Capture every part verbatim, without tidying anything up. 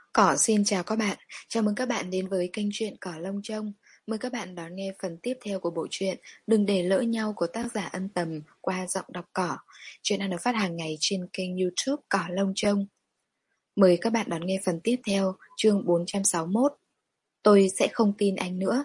Cỏ xin chào các bạn, chào mừng các bạn đến với kênh truyện Cỏ Lông Trông. Mời các bạn đón nghe phần tiếp theo của bộ truyện Đừng để lỡ nhau của tác giả Ân Tầm qua giọng đọc Cỏ. Truyện đang được phát hàng ngày trên kênh YouTube Cỏ Lông Trông. Mời các bạn đón nghe phần tiếp theo, chương bốn trăm sáu mươi mốt. Tôi sẽ không tin anh nữa.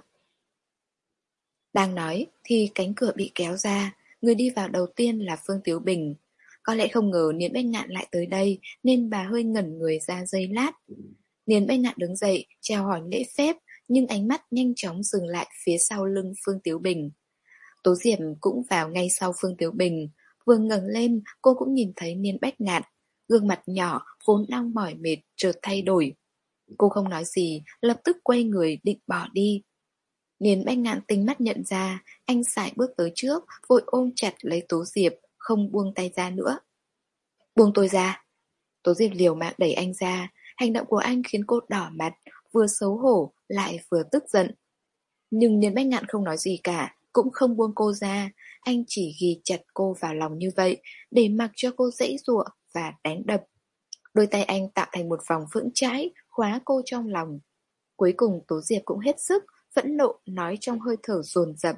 Đang nói thì cánh cửa bị kéo ra, người đi vào đầu tiên là Phương Tiếu Bình. Có lẽ không ngờ Niên Bách Ngạn lại tới đây nên bà hơi ngẩn người ra giây lát. Niên Bách Ngạn đứng dậy, chào hỏi lễ phép, nhưng ánh mắt nhanh chóng dừng lại phía sau lưng Phương Tiếu Bình. Tố Diệp cũng vào ngay sau Phương Tiếu Bình. Vừa ngẩng lên, cô cũng nhìn thấy Niên Bách Ngạn. Gương mặt nhỏ, vốn đang mỏi mệt, chợt thay đổi. Cô không nói gì, lập tức quay người định bỏ đi. Niên Bách Ngạn tinh mắt nhận ra, anh sải bước tới trước, vội ôm chặt lấy Tố Diệp, không buông tay ra nữa. Buông tôi ra. Tố Diệp liều mạng đẩy anh ra. Hành động của anh khiến cô đỏ mặt, vừa xấu hổ, lại vừa tức giận. Nhưng Niên Bách Ngạn không nói gì cả, cũng không buông cô ra. Anh chỉ ghì chặt cô vào lòng như vậy, để mặc cho cô giãy giụa và đánh đập. Đôi tay anh tạo thành một vòng vững chãi, khóa cô trong lòng. Cuối cùng Tố Diệp cũng hết sức, phẫn nộ nói trong hơi thở dồn dập.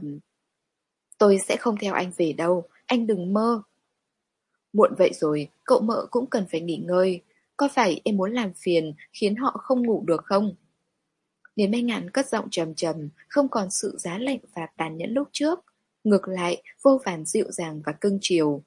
Tôi sẽ không theo anh về đâu, anh đừng mơ. Muộn vậy rồi, cậu mợ cũng cần phải nghỉ ngơi. Có phải em muốn làm phiền khiến họ không ngủ được không? Niên Bách Ngạn cất giọng trầm trầm, không còn sự giá lạnh và tàn nhẫn lúc trước. Ngược lại, vô vàn dịu dàng và cưng chiều.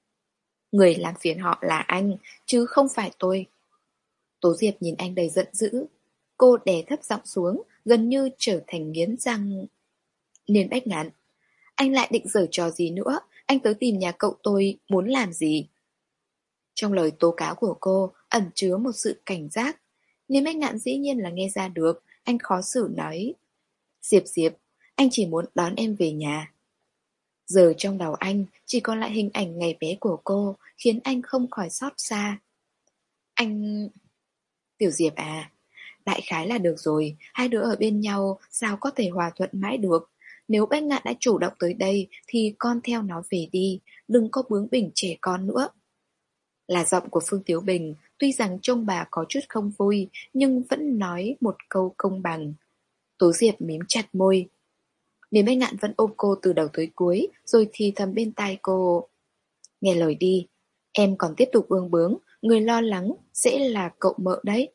Người làm phiền họ là anh, chứ không phải tôi. Tố Diệp nhìn anh đầy giận dữ. Cô đè thấp giọng xuống, gần như trở thành nghiến răng. Niên Bách Ngạn, anh lại định giở trò gì nữa? Anh tới tìm nhà cậu tôi muốn làm gì? Trong lời tố cáo của cô ẩn chứa một sự cảnh giác. Niên Bách Ngạn dĩ nhiên là nghe ra được. Anh khó xử nói, Diệp Diệp, anh chỉ muốn đón em về nhà. Giờ trong đầu anh chỉ còn lại hình ảnh ngày bé của cô, khiến anh không khỏi xót xa. Anh... Tiểu Diệp à, đại khái là được rồi. Hai đứa ở bên nhau sao có thể hòa thuận mãi được. Nếu Bách Ngạn đã chủ động tới đây thì con theo nó về đi, đừng có bướng bỉnh trẻ con nữa. Là giọng của Phương Tiếu Bình, tuy rằng trông bà có chút không vui, nhưng vẫn nói một câu công bằng. Tố Diệp mím chặt môi. Niên Bách Ngạn vẫn ôm cô từ đầu tới cuối, rồi thì thầm bên tai cô. Nghe lời đi, em còn tiếp tục ương bướng, người lo lắng sẽ là cậu mợ đấy.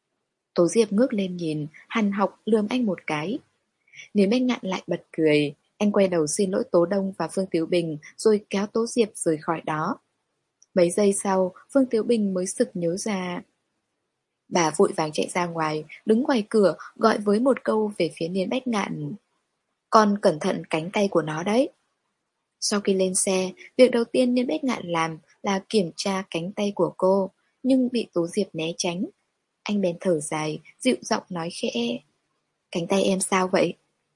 Tố Diệp ngước lên nhìn, hằn học lườm anh một cái. Niên Bách Ngạn lại bật cười. Anh quay đầu xin lỗi Tố Đông và Phương Tiếu Bình, rồi kéo Tố Diệp rời khỏi đó. Mấy giây sau, Phương Tiếu Bình mới sực nhớ ra. Bà vội vàng chạy ra ngoài, đứng ngoài cửa, gọi với một câu về phía Niên Bách Ngạn. Con cẩn thận cánh tay của nó đấy. Sau khi lên xe, việc đầu tiên Niên Bách Ngạn làm là kiểm tra cánh tay của cô, nhưng bị Tố Diệp né tránh. Anh bèn thở dài, dịu giọng nói khẽ. Cánh tay em sao vậy?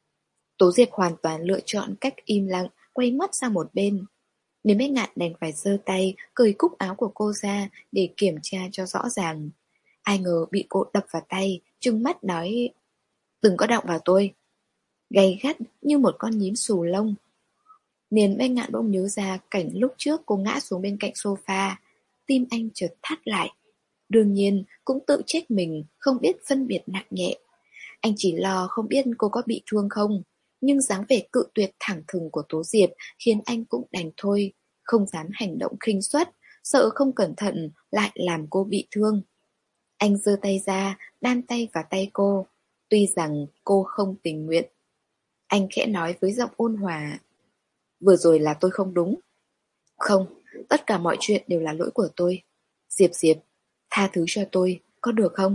Tố Diệp hoàn toàn lựa chọn cách im lặng, quay mắt sang một bên. Niên Bách Ngạn đành phải giơ tay, cởi cúc áo của cô ra để kiểm tra cho rõ ràng. Ai ngờ bị cô đập vào tay, trừng mắt nói. Đừng có động vào tôi. Gay gắt như một con nhím xù lông. Niên Bách Ngạn bỗng nhớ ra cảnh lúc trước cô ngã xuống bên cạnh sofa. Tim anh chợt thắt lại. Đương nhiên cũng tự trách mình không biết phân biệt nặng nhẹ. Anh chỉ lo không biết cô có bị thương không. Nhưng dáng vẻ cự tuyệt thẳng thừng của Tố Diệp khiến anh cũng đành thôi, không dám hành động khinh suất, sợ không cẩn thận lại làm cô bị thương. Anh giơ tay ra, đan tay vào tay cô, tuy rằng cô không tình nguyện. Anh khẽ nói với giọng ôn hòa. Vừa rồi là tôi không đúng. Không, tất cả mọi chuyện đều là lỗi của tôi. Diệp Diệp, tha thứ cho tôi, có được không?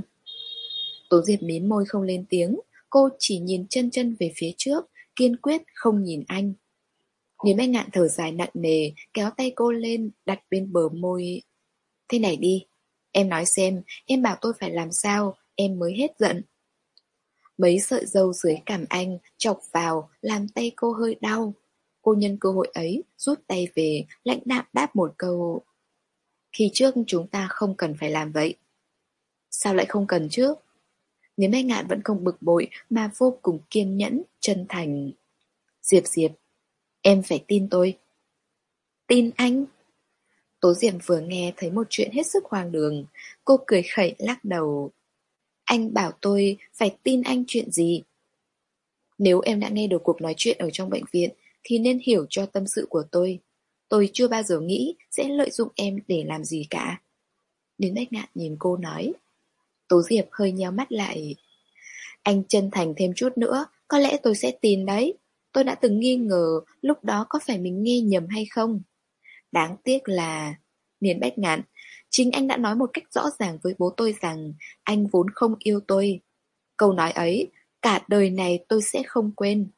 Tố Diệp mím môi không lên tiếng, cô chỉ nhìn chân chân về phía trước, kiên quyết không nhìn anh. Niên Bách Ngạn thở dài nặng nề, kéo tay cô lên, đặt bên bờ môi. Thế này đi, em nói xem, em bảo tôi phải làm sao, em mới hết giận. Mấy sợi râu dưới cằm anh chọc vào, làm tay cô hơi đau. Cô nhân cơ hội ấy, rút tay về, lãnh đạm đáp một câu. Khi trước chúng ta không cần phải làm vậy. Sao lại không cần chứ? Niên Bách Ngạn vẫn không bực bội mà vô cùng kiên nhẫn, chân thành. Diệp Diệp, em phải tin tôi. Tin anh? Tố Diệp vừa nghe thấy một chuyện hết sức hoang đường. Cô cười khẩy lắc đầu. Anh bảo tôi phải tin anh chuyện gì? Nếu em đã nghe được cuộc nói chuyện ở trong bệnh viện thì nên hiểu cho tâm sự của tôi. Tôi chưa bao giờ nghĩ sẽ lợi dụng em để làm gì cả. Đến Bách Ngạn nhìn cô nói. Tố Diệp hơi nheo mắt lại. Anh chân thành thêm chút nữa, có lẽ tôi sẽ tin đấy. Tôi đã từng nghi ngờ lúc đó có phải mình nghe nhầm hay không. Đáng tiếc là... Niên Bách Ngạn, chính anh đã nói một cách rõ ràng với bố tôi rằng anh vốn không yêu tôi. Câu nói ấy, cả đời này tôi sẽ không quên.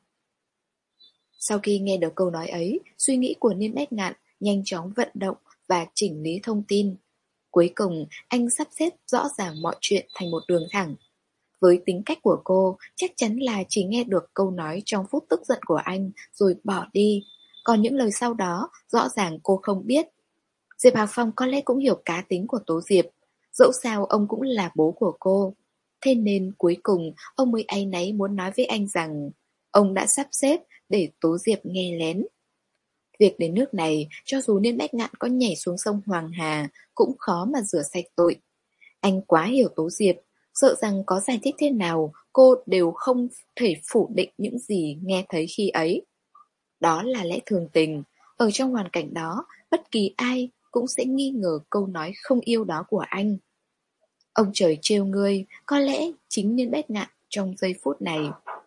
Sau khi nghe được câu nói ấy, suy nghĩ của Niên Bách Ngạn nhanh chóng vận động và chỉnh lý thông tin. Cuối cùng, anh sắp xếp rõ ràng mọi chuyện thành một đường thẳng. Với tính cách của cô, chắc chắn là chỉ nghe được câu nói trong phút tức giận của anh rồi bỏ đi. Còn những lời sau đó, rõ ràng cô không biết. Diệp Hạc Phong có lẽ cũng hiểu cá tính của Tố Diệp. Dẫu sao ông cũng là bố của cô. Thế nên cuối cùng, ông mới áy náy muốn nói với anh rằng ông đã sắp xếp để Tố Diệp nghe lén. Việc đến nước này, cho dù Niên Bách Ngạn có nhảy xuống sông Hoàng Hà, cũng khó mà rửa sạch tội. Anh quá hiểu Tố Diệp, sợ rằng có giải thích thế nào, cô đều không thể phủ định những gì nghe thấy khi ấy. Đó là lẽ thường tình, ở trong hoàn cảnh đó, bất kỳ ai cũng sẽ nghi ngờ câu nói không yêu đó của anh. Ông trời trêu ngươi, có lẽ chính Niên Bách Ngạn trong giây phút này.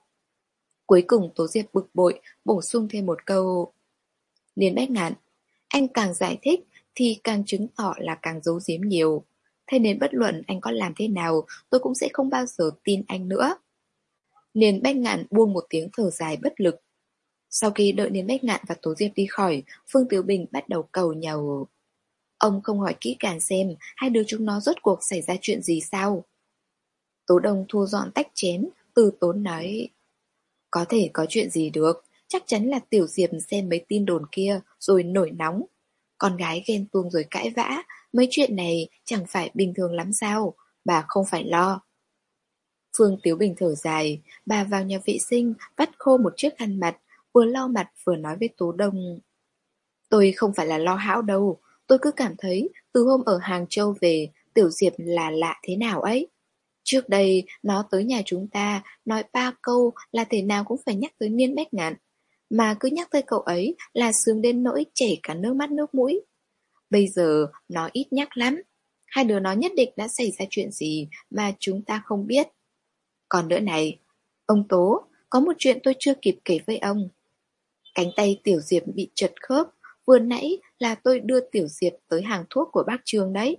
Cuối cùng Tố Diệp bực bội, bổ sung thêm một câu. Niên Bách Ngạn, anh càng giải thích thì càng chứng tỏ là càng giấu giếm nhiều. Thế nên bất luận anh có làm thế nào, tôi cũng sẽ không bao giờ tin anh nữa. Niên Bách Ngạn buông một tiếng thở dài bất lực. Sau khi đợi Niên Bách Ngạn và Tố Diệp đi khỏi, Phương Tiểu Bình bắt đầu cầu nhàu. Ông không hỏi kỹ càng xem hai đứa chúng nó rốt cuộc xảy ra chuyện gì sao? Tố Đông thu dọn tách chén, từ tốn nói. Có thể có chuyện gì được, chắc chắn là Tiểu Diệp xem mấy tin đồn kia rồi nổi nóng. Con gái ghen tuông rồi cãi vã, mấy chuyện này chẳng phải bình thường lắm sao, bà không phải lo. Phương Tiếu Bình thở dài, bà vào nhà vệ sinh, vắt khô một chiếc khăn mặt, vừa lau mặt vừa nói với Tố Đông. Tôi không phải là lo hão đâu, tôi cứ cảm thấy từ hôm ở Hàng Châu về, Tiểu Diệp là lạ thế nào ấy. Trước đây, nó tới nhà chúng ta, nói ba câu là thể nào cũng phải nhắc tới Niên Bách Ngạn. Mà cứ nhắc tới cậu ấy là sướng đến nỗi chảy cả nước mắt nước mũi. Bây giờ, nó ít nhắc lắm. Hai đứa nó nhất định đã xảy ra chuyện gì mà chúng ta không biết. Còn nữa này, ông Tố, có một chuyện tôi chưa kịp kể với ông. Cánh tay Tiểu Diệp bị trật khớp, vừa nãy là tôi đưa Tiểu Diệp tới hàng thuốc của bác Trương đấy.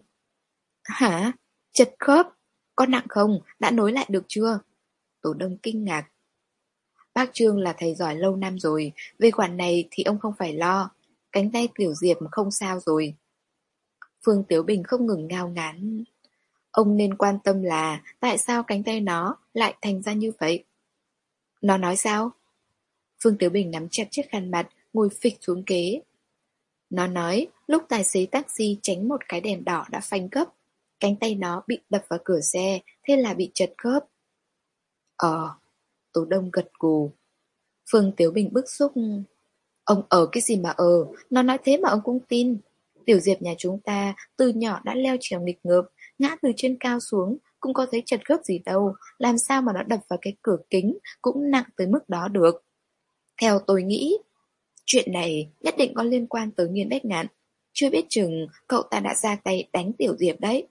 Hả? Trật khớp? Có nặng không? Đã nối lại được chưa? Tổ Đông kinh ngạc. Bác Trương là thầy giỏi lâu năm rồi, về khoản này thì ông không phải lo. Cánh tay Tiểu Diệp không sao rồi. Phương Tiếu Bình không ngừng ngao ngán. Ông nên quan tâm là tại sao cánh tay nó lại thành ra như vậy. Nó nói sao? Phương Tiếu Bình nắm chặt chiếc khăn mặt, ngồi phịch xuống ghế. Nó nói lúc tài xế taxi tránh một cái đèn đỏ đã phanh gấp. Cánh tay nó bị đập vào cửa xe, thế là bị trật khớp. Ờ, Tố Đông gật gù. Phương Tiếu Bình bức xúc. Ông ở cái gì mà ờ, nó nói thế mà ông cũng tin. Tiểu Diệp nhà chúng ta từ nhỏ đã leo trèo nghịch ngợp, ngã từ trên cao xuống, cũng có thấy trật khớp gì đâu, làm sao mà nó đập vào cái cửa kính cũng nặng tới mức đó được. Theo tôi nghĩ, chuyện này nhất định có liên quan tới Niên Bách Ngạn. Chưa biết chừng cậu ta đã ra tay đánh Tiểu Diệp đấy.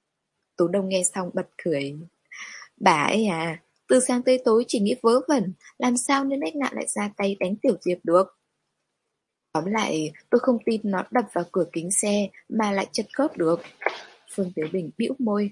Tú Đông nghe xong bật cười. Bà ấy à, từ sáng tới tối chỉ nghĩ vớ vẩn, làm sao Niên Bách Ngạn lại ra tay đánh Tiểu Diệp được. Tóm lại, tôi không tin nó đập vào cửa kính xe mà lại trật khớp được. Phương Tiểu Bình bĩu môi.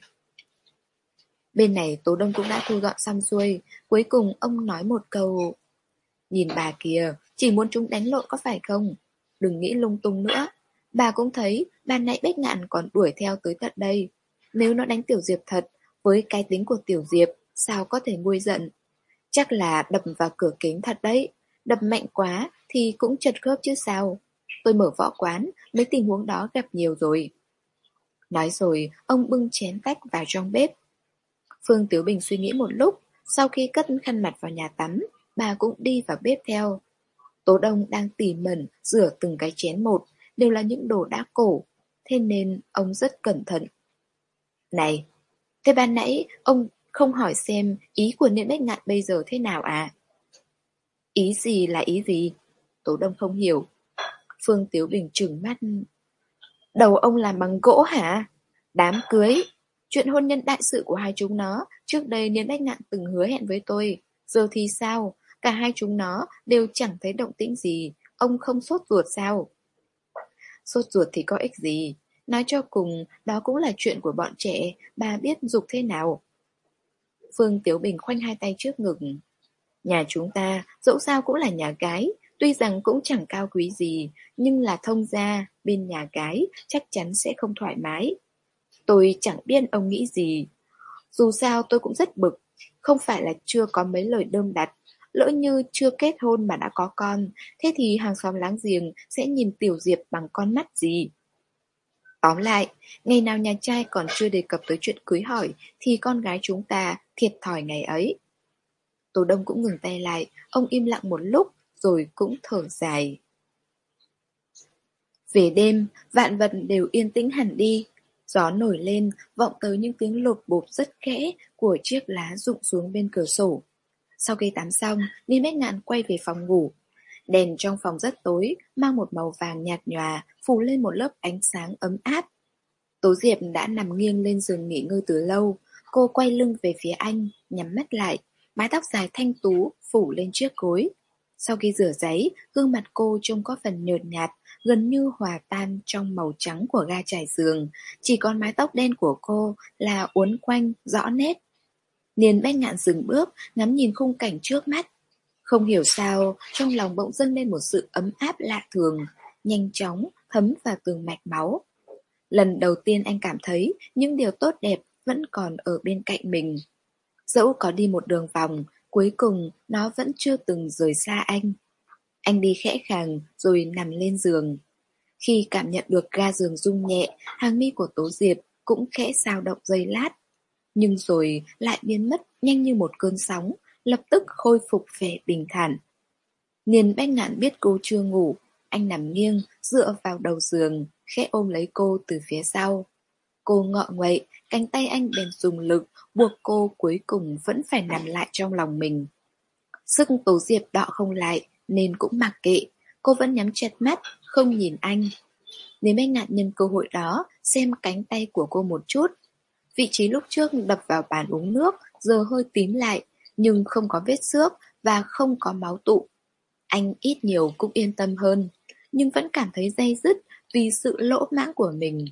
Bên này Tố Đông cũng đã thu dọn xong xuôi. Cuối cùng ông nói một câu. Nhìn bà kìa, chỉ muốn chúng đánh lộn có phải không? Đừng nghĩ lung tung nữa. Bà cũng thấy ban nãy Bách Ngạn còn đuổi theo tới tận đây. Nếu nó đánh Tiểu Diệp thật, với cái tính của Tiểu Diệp, sao có thể nguôi giận? Chắc là đập vào cửa kính thật đấy. Đập mạnh quá thì cũng trật khớp chứ sao. Tôi mở võ quán, mấy tình huống đó gặp nhiều rồi. Nói rồi, ông bưng chén tách vào trong bếp. Phương Tiếu Bình suy nghĩ một lúc, sau khi cất khăn mặt vào nhà tắm, bà cũng đi vào bếp theo. Tố Đông đang tỉ mẩn rửa từng cái chén một, đều là những đồ đã cổ, thế nên ông rất cẩn thận. Này, thế ban nãy ông không hỏi xem ý của Niên Bách Ngạn bây giờ thế nào à? Ý gì là ý gì? Tố Đông không hiểu. Phương Tiếu Bình trừng mắt. Đầu ông làm bằng gỗ hả? Đám cưới, chuyện hôn nhân đại sự của hai chúng nó, trước đây Niên Bách Ngạn từng hứa hẹn với tôi. Giờ thì sao? Cả hai chúng nó đều chẳng thấy động tĩnh gì. Ông không sốt ruột sao? Sốt ruột thì có ích gì? Nói cho cùng, đó cũng là chuyện của bọn trẻ, bà biết giục thế nào. Phương Tiếu Bình khoanh hai tay trước ngực. Nhà chúng ta, dẫu sao cũng là nhà gái, tuy rằng cũng chẳng cao quý gì, nhưng là thông gia, bên nhà gái chắc chắn sẽ không thoải mái. Tôi chẳng biết ông nghĩ gì. Dù sao tôi cũng rất bực, không phải là chưa có mấy lời đơm đặt. Lỡ như chưa kết hôn mà đã có con, thế thì hàng xóm láng giềng sẽ nhìn Tiểu Diệp bằng con mắt gì? Tóm lại, ngày nào nhà trai còn chưa đề cập tới chuyện cưới hỏi thì con gái chúng ta thiệt thòi ngày ấy. Tô Đông cũng ngừng tay lại, ông im lặng một lúc rồi cũng thở dài. Về đêm, vạn vật đều yên tĩnh hẳn đi. Gió nổi lên, vọng tới những tiếng lột bột rất khẽ của chiếc lá rụng xuống bên cửa sổ. Sau khi tắm xong, Niên Bách Ngạn quay về phòng ngủ. Đèn trong phòng rất tối, mang một màu vàng nhạt nhòa, phủ lên một lớp ánh sáng ấm áp. Tố Diệp đã nằm nghiêng lên giường nghỉ ngơi từ lâu. Cô quay lưng về phía anh, nhắm mắt lại, mái tóc dài thanh tú phủ lên chiếc gối. Sau khi rửa giấy, gương mặt cô trông có phần nhợt nhạt, gần như hòa tan trong màu trắng của ga trải giường. Chỉ còn mái tóc đen của cô là uốn quanh, rõ nét. Niên Bách Ngạn dừng bước, ngắm nhìn khung cảnh trước mắt. Không hiểu sao, trong lòng bỗng dâng lên một sự ấm áp lạ thường, nhanh chóng thấm vào từng mạch máu. Lần đầu tiên anh cảm thấy những điều tốt đẹp vẫn còn ở bên cạnh mình. Dẫu có đi một đường vòng, cuối cùng nó vẫn chưa từng rời xa anh. Anh đi khẽ khàng rồi nằm lên giường. Khi cảm nhận được ga giường rung nhẹ, hàng mi của Tố Diệp cũng khẽ xao động giây lát. Nhưng rồi lại biến mất nhanh như một cơn sóng, lập tức khôi phục vẻ bình thản. Niên Bách Ngạn biết cô chưa ngủ, anh nằm nghiêng, dựa vào đầu giường, khẽ ôm lấy cô từ phía sau. Cô ngọ nguậy, cánh tay anh bèn dùng lực, buộc cô cuối cùng vẫn phải nằm lại trong lòng mình. Sức Tố Diệp đọ không lại, nên cũng mặc kệ, cô vẫn nhắm chặt mắt, không nhìn anh. Niên Bách Ngạn nhân cơ hội đó, xem cánh tay của cô một chút. Vị trí lúc trước đập vào bàn uống nước, giờ hơi tím lại, nhưng không có vết xước và không có máu tụ. Anh ít nhiều cũng yên tâm hơn, nhưng vẫn cảm thấy day dứt vì sự lỗ mãng của mình.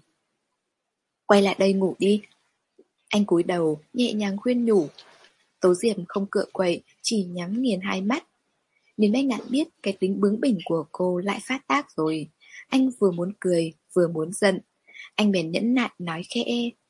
Quay lại đây ngủ đi. Anh cúi đầu, nhẹ nhàng khuyên nhủ. Tố Diệp không cựa quậy, chỉ nhắm nghiền hai mắt. Niên Bách Ngạn biết cái tính bướng bỉnh của cô lại phát tác rồi. Anh vừa muốn cười, vừa muốn giận. Anh bèn nhẫn nại nói khẽ.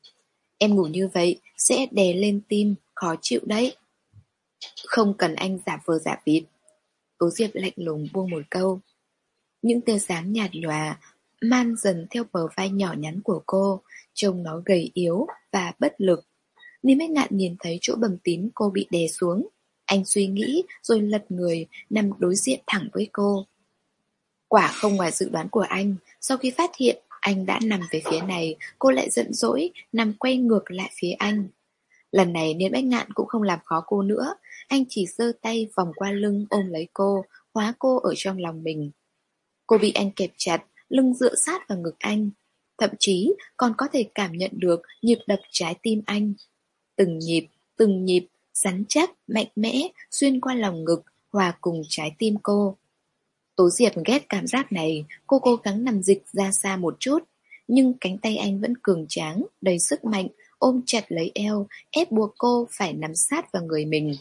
Em ngủ như vậy, sẽ đè lên tim, khó chịu đấy. Không cần anh giả vờ giả vịt. Tố Diệp lạnh lùng buông một câu. Những tia sáng nhạt nhòa man dần theo bờ vai nhỏ nhắn của cô, trông nó gầy yếu và bất lực. Niên Bách Ngạn nhìn thấy chỗ bầm tím cô bị đè xuống. Anh suy nghĩ rồi lật người, nằm đối diện thẳng với cô. Quả không ngoài dự đoán của anh, sau khi phát hiện anh đã nằm về phía này, cô lại giận dỗi, nằm quay ngược lại phía anh. Lần này Niên Bách Ngạn cũng không làm khó cô nữa, anh chỉ giơ tay vòng qua lưng ôm lấy cô, khóa cô ở trong lòng mình. Cô bị anh kẹp chặt, lưng dựa sát vào ngực anh. Thậm chí còn có thể cảm nhận được nhịp đập trái tim anh. Từng nhịp, từng nhịp, rắn chắc, mạnh mẽ, xuyên qua lòng ngực, hòa cùng trái tim cô. Tố Diệp ghét cảm giác này, cô cố gắng nằm dịch ra xa một chút. Nhưng cánh tay anh vẫn cường tráng, đầy sức mạnh, ôm chặt lấy eo, ép buộc cô phải nằm sát vào người mình.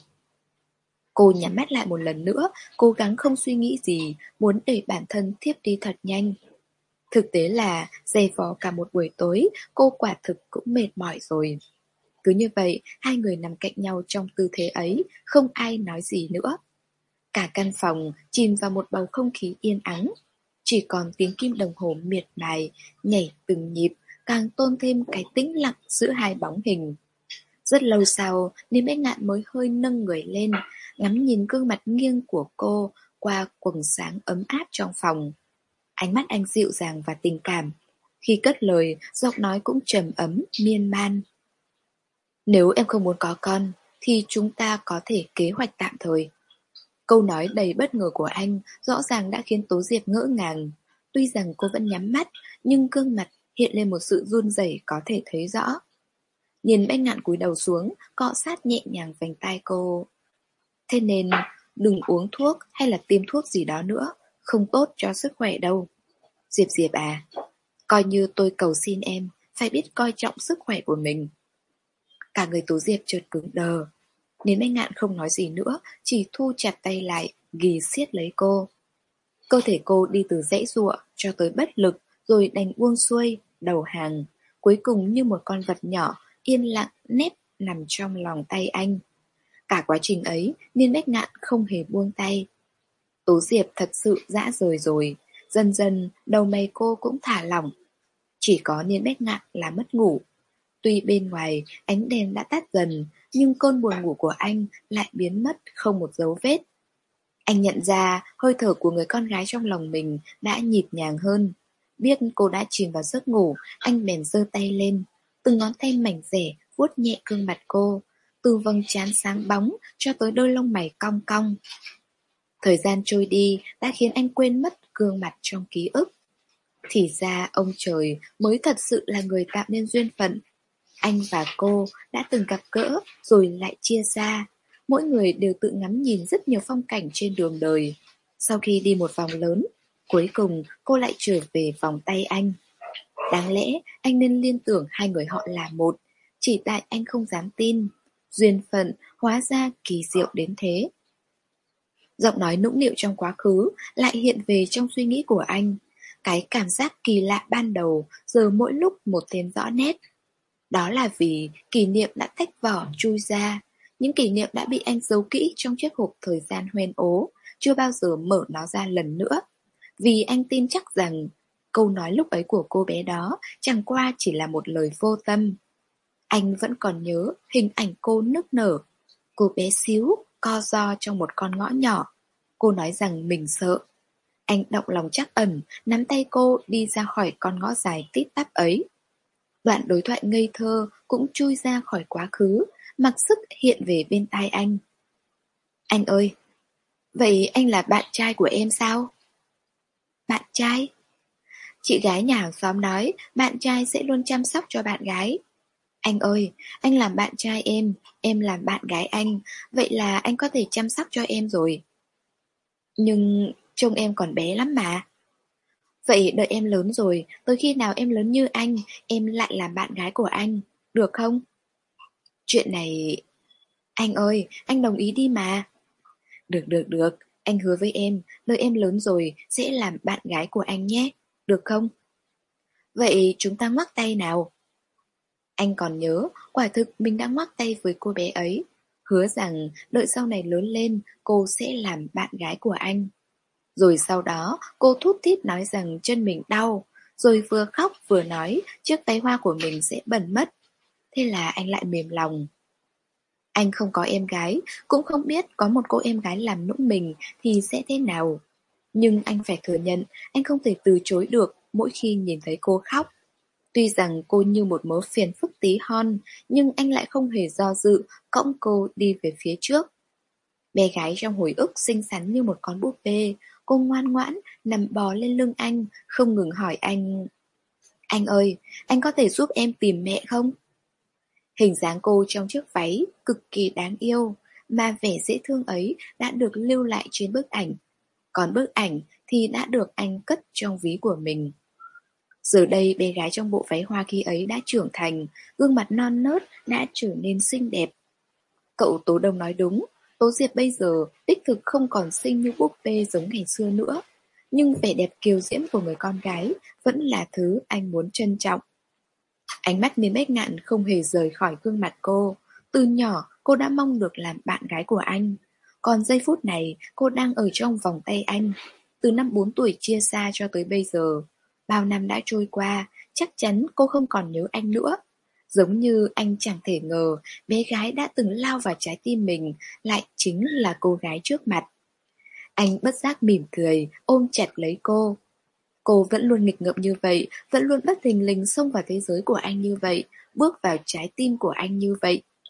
Cô nhắm mắt lại một lần nữa, cố gắng không suy nghĩ gì, muốn đẩy bản thân thiếp đi thật nhanh. Thực tế là, giày vò cả một buổi tối, cô quả thực cũng mệt mỏi rồi. Cứ như vậy, hai người nằm cạnh nhau trong tư thế ấy, không ai nói gì nữa. Cả căn phòng chìm vào một bầu không khí yên ắng. Chỉ còn tiếng kim đồng hồ miệt mài, nhảy từng nhịp, càng tôn thêm cái tĩnh lặng giữa hai bóng hình. Rất lâu sau, Niên Bách Ngạn mới hơi nâng người lên, ngắm nhìn gương mặt nghiêng của cô qua quầng sáng ấm áp trong phòng. Ánh mắt anh dịu dàng và tình cảm. Khi cất lời, giọng nói cũng trầm ấm, miên man. Nếu em không muốn có con, thì chúng ta có thể kế hoạch tạm thời. Câu nói đầy bất ngờ của anh rõ ràng đã khiến Tố Diệp ngỡ ngàng. Tuy rằng cô vẫn nhắm mắt, nhưng gương mặt hiện lên một sự run rẩy có thể thấy rõ. Nhìn Bách Ngạn cúi đầu xuống, cọ sát nhẹ nhàng vành tai cô. Thế nên, đừng uống thuốc hay là tiêm thuốc gì đó nữa, không tốt cho sức khỏe đâu. Diệp Diệp à, coi như tôi cầu xin em, phải biết coi trọng sức khỏe của mình. Cả người Tố Diệp chợt cứng đờ. Nên Bách Ngạn không nói gì nữa, chỉ thu chặt tay lại, ghì siết lấy cô. Cơ thể cô đi từ giãy giụa cho tới bất lực, rồi đành buông xuôi, đầu hàng. Cuối cùng như một con vật nhỏ, yên lặng nép nằm trong lòng tay anh. Cả quá trình ấy, Niên Bách Ngạn không hề buông tay. Tố Diệp thật sự dã rời rồi. Dần dần, đầu mày cô cũng thả lỏng. Chỉ có Niên Bách Ngạn là mất ngủ. Tuy bên ngoài ánh đèn đã tắt dần, nhưng cơn buồn ngủ của anh lại biến mất không một dấu vết. Anh nhận ra hơi thở của người con gái trong lòng mình đã nhịp nhàng hơn. Biết cô đã chìm vào giấc ngủ, anh bèn giơ tay lên. Từng ngón tay mảnh rẻ vuốt nhẹ gương mặt cô, từ vầng trán sáng bóng cho tới đôi lông mày cong cong. Thời gian trôi đi đã khiến anh quên mất gương mặt trong ký ức. Thì ra ông trời mới thật sự là người tạo nên duyên phận. Anh và cô đã từng gặp gỡ rồi lại chia xa. Mỗi người đều tự ngắm nhìn rất nhiều phong cảnh trên đường đời. Sau khi đi một vòng lớn, cuối cùng cô lại trở về vòng tay anh. Đáng lẽ anh nên liên tưởng hai người họ là một, chỉ tại anh không dám tin. Duyên phận hóa ra kỳ diệu đến thế. Giọng nói nũng nịu trong quá khứ lại hiện về trong suy nghĩ của anh. Cái cảm giác kỳ lạ ban đầu giờ mỗi lúc một thêm rõ nét. Đó là vì kỷ niệm đã tách vỏ chui ra. Những kỷ niệm đã bị anh giấu kỹ trong chiếc hộp thời gian hoen ố, chưa bao giờ mở nó ra lần nữa. Vì anh tin chắc rằng câu nói lúc ấy của cô bé đó chẳng qua chỉ là một lời vô tâm. Anh vẫn còn nhớ hình ảnh cô nức nở. Cô bé xíu, co ro trong một con ngõ nhỏ. Cô nói rằng mình sợ. Anh động lòng trắc ẩn, nắm tay cô đi ra khỏi con ngõ dài tít tắp ấy. Đoạn đối thoại ngây thơ cũng chui ra khỏi quá khứ, mặc sức hiện về bên tai anh. Anh ơi, vậy anh là bạn trai của em sao? Bạn trai? Chị gái nhà hàng xóm nói bạn trai sẽ luôn chăm sóc cho bạn gái. Anh ơi, anh làm bạn trai em, em làm bạn gái anh, vậy là anh có thể chăm sóc cho em rồi. Nhưng trông em còn bé lắm mà. Vậy đợi em lớn rồi, tới khi nào em lớn như anh, em lại làm bạn gái của anh, được không? Chuyện này... Anh ơi, anh đồng ý đi mà. Được được được, anh hứa với em, đợi em lớn rồi sẽ làm bạn gái của anh nhé, được không? Vậy chúng ta ngoắc tay nào. Anh còn nhớ, quả thực mình đã ngoắc tay với cô bé ấy, hứa rằng đợi sau này lớn lên cô sẽ làm bạn gái của anh. Rồi sau đó cô thút thít nói rằng chân mình đau, rồi vừa khóc vừa nói chiếc váy hoa của mình sẽ bẩn mất. Thế là anh lại mềm lòng. Anh không có em gái, cũng không biết có một cô em gái làm nũng mình thì sẽ thế nào. Nhưng anh phải thừa nhận, anh không thể từ chối được mỗi khi nhìn thấy cô khóc. Tuy rằng cô như một mớ phiền phức tí hon, nhưng anh lại không hề do dự, cõng cô đi về phía trước. Bé gái trong hồi ức xinh xắn như một con búp bê, cô ngoan ngoãn nằm bò lên lưng anh, không ngừng hỏi anh. Anh ơi, anh có thể giúp em tìm mẹ không? Hình dáng cô trong chiếc váy cực kỳ đáng yêu, mà vẻ dễ thương ấy đã được lưu lại trên bức ảnh. Còn bức ảnh thì đã được anh cất trong ví của mình. Giờ đây bé gái trong bộ váy hoa khi ấy đã trưởng thành, gương mặt non nớt đã trở nên xinh đẹp. Cậu Tố Đông nói đúng, Tố Diệp bây giờ đích thực không còn xinh như búp bê giống ngày xưa nữa. Nhưng vẻ đẹp kiều diễm của người con gái vẫn là thứ anh muốn trân trọng. Ánh mắt Miên Bách Ngạn không hề rời khỏi gương mặt cô. Từ nhỏ cô đã mong được làm bạn gái của anh. Còn giây phút này cô đang ở trong vòng tay anh. Từ năm bốn tuổi chia xa cho tới bây giờ, bao năm đã trôi qua, chắc chắn cô không còn nhớ anh nữa. Giống như anh chẳng thể ngờ bé gái đã từng lao vào trái tim mình lại chính là cô gái trước mặt. Anh bất giác mỉm cười, ôm chặt lấy cô. Cô vẫn luôn nghịch ngợm như vậy, vẫn luôn bất thình lình xông vào thế giới của anh như vậy, bước vào trái tim của anh như vậy.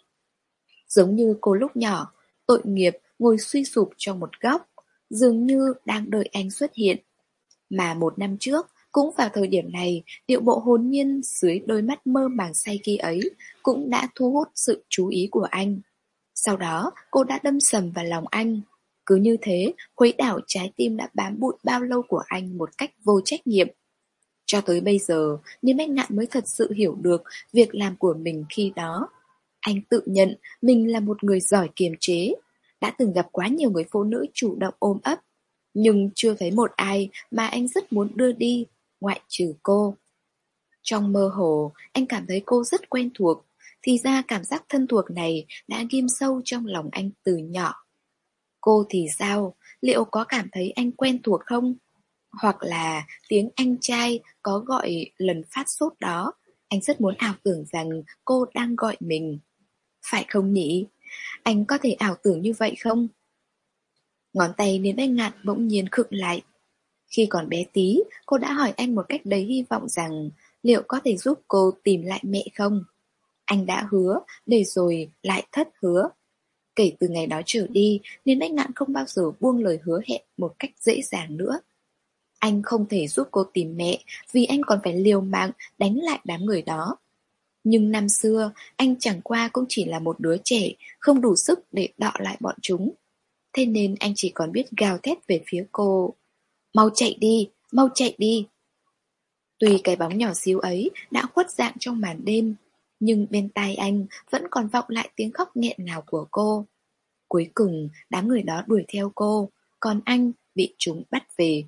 Giống như cô lúc nhỏ, tội nghiệp ngồi suy sụp trong một góc, dường như đang đợi anh xuất hiện. Mà một năm trước, cũng vào thời điểm này, điệu bộ hồn nhiên dưới đôi mắt mơ màng say kia ấy cũng đã thu hút sự chú ý của anh. Sau đó, cô đã đâm sầm vào lòng anh. Cứ như thế, khuấy đảo trái tim đã bám bụi bao lâu của anh một cách vô trách nhiệm. Cho tới bây giờ, Niêm Bách Ngạn mới thật sự hiểu được việc làm của mình khi đó. Anh tự nhận mình là một người giỏi kiềm chế, đã từng gặp quá nhiều người phụ nữ chủ động ôm ấp, nhưng chưa thấy một ai mà anh rất muốn đưa đi, ngoại trừ cô. Trong mơ hồ, anh cảm thấy cô rất quen thuộc, thì ra cảm giác thân thuộc này đã ghim sâu trong lòng anh từ nhỏ. Cô thì sao? Liệu có cảm thấy anh quen thuộc không? Hoặc là tiếng anh trai có gọi lần phát sốt đó, anh rất muốn ảo tưởng rằng cô đang gọi mình. Phải không nhỉ? Anh có thể ảo tưởng như vậy không? Ngón tay Niên Bách Ngạn bỗng nhiên khựng lại. Khi còn bé tí, cô đã hỏi anh một cách đầy hy vọng rằng liệu có thể giúp cô tìm lại mẹ không? Anh đã hứa, để rồi lại thất hứa. Kể từ ngày đó trở đi, Niên Bách Ngạn không bao giờ buông lời hứa hẹn một cách dễ dàng nữa. Anh không thể giúp cô tìm mẹ vì anh còn phải liều mạng đánh lại đám người đó. Nhưng năm xưa, anh chẳng qua cũng chỉ là một đứa trẻ, không đủ sức để đọ lại bọn chúng. Thế nên anh chỉ còn biết gào thét về phía cô. Mau chạy đi, mau chạy đi. Tuy cái bóng nhỏ xíu ấy đã khuất dạng trong màn đêm, nhưng bên tai anh vẫn còn vọng lại tiếng khóc nghẹn ngào của cô. Cuối cùng, đám người đó đuổi theo cô, còn anh bị chúng bắt về.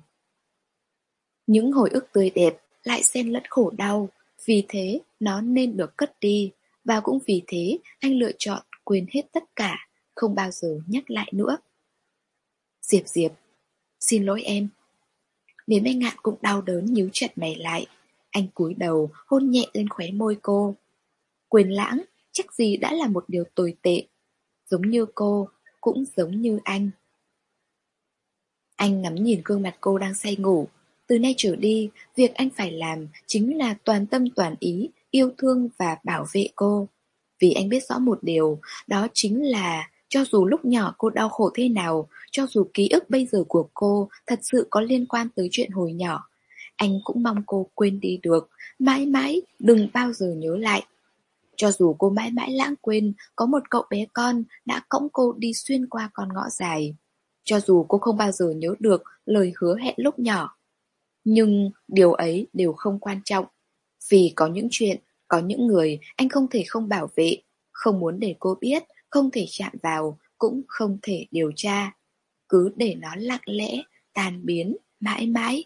Những hồi ức tươi đẹp lại xen lẫn khổ đau, vì thế nó nên được cất đi, và cũng vì thế anh lựa chọn quên hết tất cả, không bao giờ nhắc lại nữa. Diệp Diệp, xin lỗi em. Đến Bách Ngạn cũng đau đớn nhíu chặt mày lại. Anh cúi đầu hôn nhẹ lên khóe môi cô. Quên lãng chắc gì đã là một điều tồi tệ. Giống như cô, cũng giống như anh. Anh ngắm nhìn gương mặt cô đang say ngủ. Từ nay trở đi, việc anh phải làm chính là toàn tâm toàn ý, yêu thương và bảo vệ cô. Vì anh biết rõ một điều, đó chính là cho dù lúc nhỏ cô đau khổ thế nào, cho dù ký ức bây giờ của cô thật sự có liên quan tới chuyện hồi nhỏ, anh cũng mong cô quên đi được, mãi mãi đừng bao giờ nhớ lại. Cho dù cô mãi mãi lãng quên có một cậu bé con đã cõng cô đi xuyên qua con ngõ dài. Cho dù cô không bao giờ nhớ được lời hứa hẹn lúc nhỏ. Nhưng điều ấy đều không quan trọng. Vì có những chuyện, có những người anh không thể không bảo vệ, không muốn để cô biết, không thể chạm vào, cũng không thể điều tra. Cứ để nó lặng lẽ, tan biến, mãi mãi.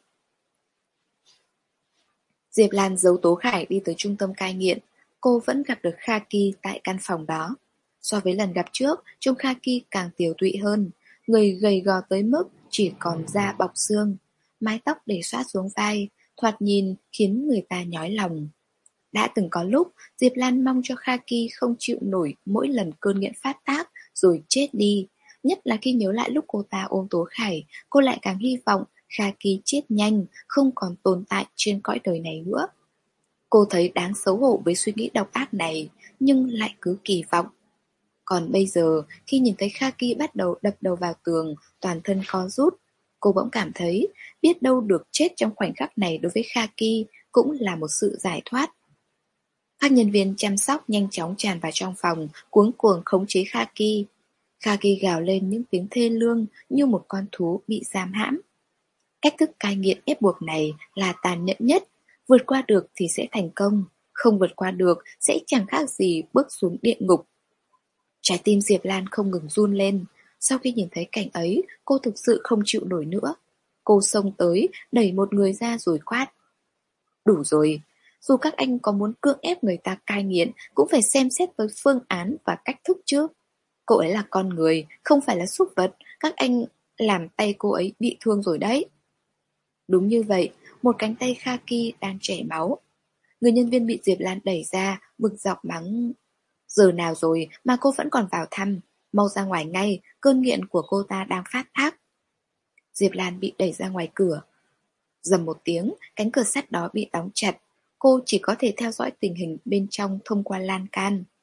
Diệp Lan giấu Tố Khải đi tới trung tâm cai nghiện. Cô vẫn gặp được Khaki tại căn phòng đó. So với lần gặp trước, trông Khaki càng tiều tụy hơn. Người gầy gò tới mức chỉ còn da bọc xương. Mái tóc để xõa xuống vai, thoạt nhìn khiến người ta nhói lòng. Đã từng có lúc, Diệp Lan mong cho Khaki không chịu nổi mỗi lần cơn nghiện phát tác rồi chết đi. Nhất là khi nhớ lại lúc cô ta ôm Tố Khải, cô lại càng hy vọng Khaki chết nhanh, không còn tồn tại trên cõi đời này nữa. Cô thấy đáng xấu hổ với suy nghĩ độc ác này, nhưng lại cứ kỳ vọng. Còn bây giờ, khi nhìn thấy Khaki bắt đầu đập đầu vào tường, toàn thân co rút, cô bỗng cảm thấy biết đâu được chết trong khoảnh khắc này đối với Khaki cũng là một sự giải thoát. Các nhân viên chăm sóc nhanh chóng tràn vào trong phòng, cuống cuồng khống chế Khaki. Khaki gào lên những tiếng thê lương như một con thú bị giam hãm. Cách thức cai nghiện ép buộc này là tàn nhẫn nhất. Vượt qua được thì sẽ thành công, không vượt qua được sẽ chẳng khác gì bước xuống địa ngục. Trái tim Diệp Lan không ngừng run lên. Sau khi nhìn thấy cảnh ấy, cô thực sự không chịu nổi nữa. Cô xông tới, đẩy một người ra rồi quát. Đủ rồi, dù các anh có muốn cưỡng ép người ta cai nghiện, cũng phải xem xét tới phương án và cách thức chứ. Cô ấy là con người, không phải là súc vật. Các anh làm tay cô ấy bị thương rồi đấy. Đúng như vậy, một cánh tay Khaki đang chảy máu. Người nhân viên bị Diệp Lan đẩy ra, bực dọc mắng. Giờ nào rồi mà cô vẫn còn vào thăm, mau ra ngoài ngay, cơn nghiện của cô ta đang phát tác. Diệp Lan bị đẩy ra ngoài cửa. Dầm một tiếng, cánh cửa sắt đó bị đóng chặt. Cô chỉ có thể theo dõi tình hình bên trong thông qua lan can.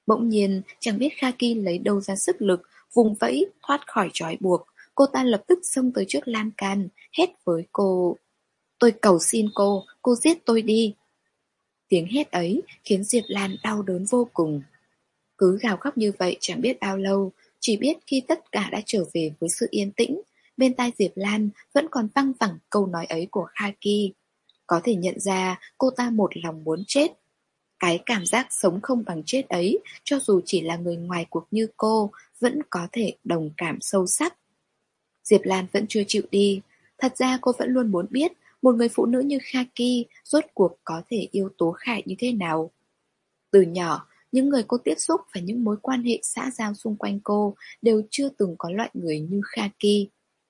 Bỗng nhiên, chẳng biết Kha Ki lấy đâu ra sức lực, vùng vẫy, thoát khỏi trói buộc. Cô ta lập tức xông tới trước lan can, hét với cô. Tôi cầu xin cô, cô giết tôi đi. Tiếng hét ấy khiến Diệp Lan đau đớn vô cùng. Cứ gào khóc như vậy chẳng biết bao lâu, chỉ biết khi tất cả đã trở về với sự yên tĩnh, bên tai Diệp Lan vẫn còn văng vẳng câu nói ấy của Kha Ki. Có thể nhận ra cô ta một lòng muốn chết. Cái cảm giác sống không bằng chết ấy, cho dù chỉ là người ngoài cuộc như cô, vẫn có thể đồng cảm sâu sắc. Diệp Lan vẫn chưa chịu đi. Thật ra cô vẫn luôn muốn biết một người phụ nữ như Kha Ki rốt cuộc có thể yêu Tố Khải như thế nào. Từ nhỏ, những người cô tiếp xúc và những mối quan hệ xã giao xung quanh cô đều chưa từng có loại người như Kha Ki.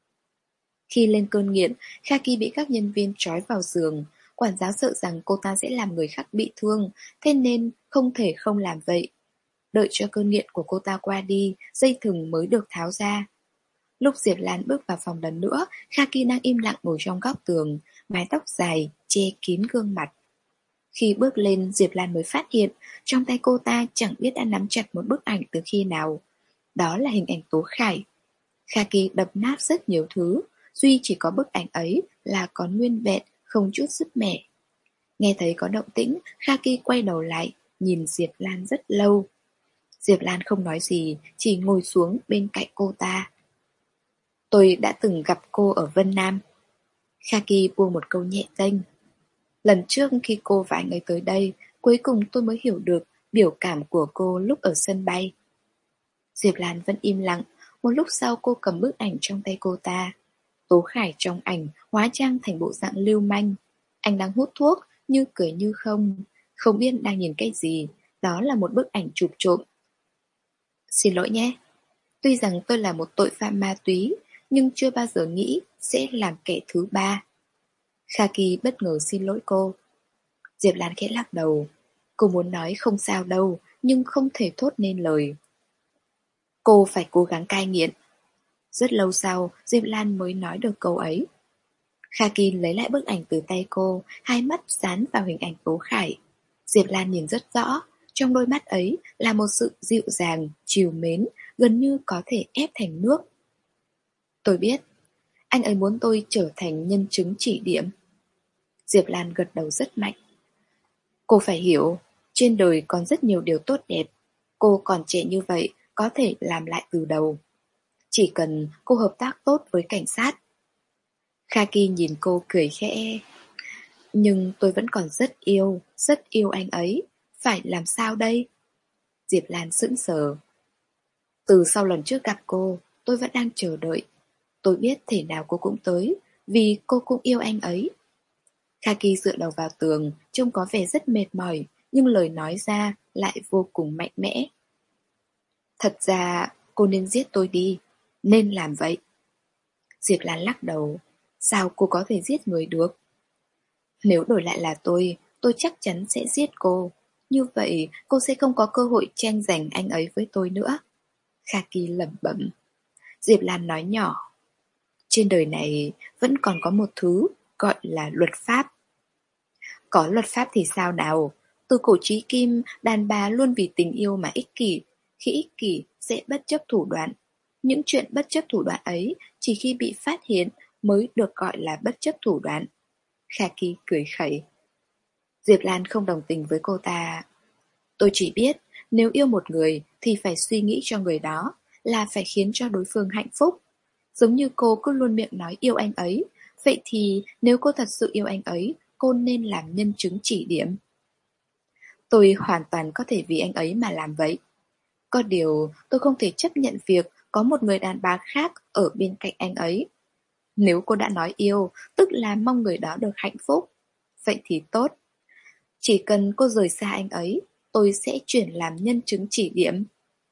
Khi lên cơn nghiện, Kha Ki bị các nhân viên trói vào giường. Quản giáo sợ rằng cô ta sẽ làm người khác bị thương, thế nên không thể không làm vậy. Đợi cho cơn nghiện của cô ta qua đi, dây thừng mới được tháo ra. Lúc Diệp Lan bước vào phòng lần nữa, Kha Ki đang im lặng ngồi trong góc tường, mái tóc dài, che kín gương mặt. Khi bước lên, Diệp Lan mới phát hiện, trong tay cô ta chẳng biết đã nắm chặt một bức ảnh từ khi nào. Đó là hình ảnh Tố Khải. Kha Ki đập nát rất nhiều thứ, duy chỉ có bức ảnh ấy là còn nguyên vẹn, không chút sứt mẻ. Nghe thấy có động tĩnh, Kha Ki quay đầu lại, nhìn Diệp Lan rất lâu. Diệp Lan không nói gì, chỉ ngồi xuống bên cạnh cô ta. Tôi đã từng gặp cô ở Vân Nam. Kha Ki buông một câu nhẹ tênh. Lần trước khi cô và anh ấy tới đây, cuối cùng tôi mới hiểu được biểu cảm của cô lúc ở sân bay. Diệp Lan vẫn im lặng, một lúc sau cô cầm bức ảnh trong tay cô ta. Tố Khải trong ảnh hóa trang thành bộ dạng lưu manh. Anh đang hút thuốc, như cười như không, không biết đang nhìn cái gì. Đó là một bức ảnh chụp trộm. Xin lỗi nhé. Tuy rằng tôi là một tội phạm ma túy, nhưng chưa bao giờ nghĩ sẽ làm kẻ thứ ba. Kha Ki bất ngờ xin lỗi cô. Diệp Lan khẽ lắc đầu. Cô muốn nói không sao đâu, nhưng không thể thốt nên lời. Cô phải cố gắng cai nghiện. Rất lâu sau, Diệp Lan mới nói được câu ấy. Kha Ki lấy lại bức ảnh từ tay cô, hai mắt dán vào hình ảnh Tố Khải. Diệp Lan nhìn rất rõ, trong đôi mắt ấy là một sự dịu dàng, trìu mến, gần như có thể ép thành nước. Tôi biết, anh ấy muốn tôi trở thành nhân chứng chỉ điểm. Diệp Lan gật đầu rất mạnh. Cô phải hiểu, trên đời còn rất nhiều điều tốt đẹp. Cô còn trẻ như vậy, có thể làm lại từ đầu. Chỉ cần cô hợp tác tốt với cảnh sát. Kha Ki nhìn cô cười khẽ. Nhưng tôi vẫn còn rất yêu, rất yêu anh ấy. Phải làm sao đây? Diệp Lan sững sờ. Từ sau lần trước gặp cô, tôi vẫn đang chờ đợi. Tôi biết thể nào cô cũng tới, vì cô cũng yêu anh ấy. Kha Ki dựa đầu vào tường, trông có vẻ rất mệt mỏi, nhưng lời nói ra lại vô cùng mạnh mẽ. Thật ra, cô nên giết tôi đi, nên làm vậy. Diệp Lan lắc đầu, sao cô có thể giết người được? Nếu đổi lại là tôi, tôi chắc chắn sẽ giết cô. Như vậy, cô sẽ không có cơ hội tranh giành anh ấy với tôi nữa. Kha Ki lẩm bẩm. Diệp Lan nói nhỏ. Trên đời này vẫn còn có một thứ gọi là luật pháp. Có luật pháp thì sao nào? Từ cổ chí kim, đàn bà luôn vì tình yêu mà ích kỷ. Khi ích kỷ sẽ bất chấp thủ đoạn. Những chuyện bất chấp thủ đoạn ấy chỉ khi bị phát hiện mới được gọi là bất chấp thủ đoạn. Kha Ki cười khẩy. Diệp Lan không đồng tình với cô ta. Tôi chỉ biết nếu yêu một người thì phải suy nghĩ cho người đó, là phải khiến cho đối phương hạnh phúc. Giống như cô cứ luôn miệng nói yêu anh ấy. Vậy thì nếu cô thật sự yêu anh ấy, cô nên làm nhân chứng chỉ điểm. Tôi hoàn toàn có thể vì anh ấy mà làm vậy. Có điều tôi không thể chấp nhận việc có một người đàn bà khác ở bên cạnh anh ấy. Nếu cô đã nói yêu, tức là mong người đó được hạnh phúc. Vậy thì tốt. Chỉ cần cô rời xa anh ấy, tôi sẽ chuyển làm nhân chứng chỉ điểm.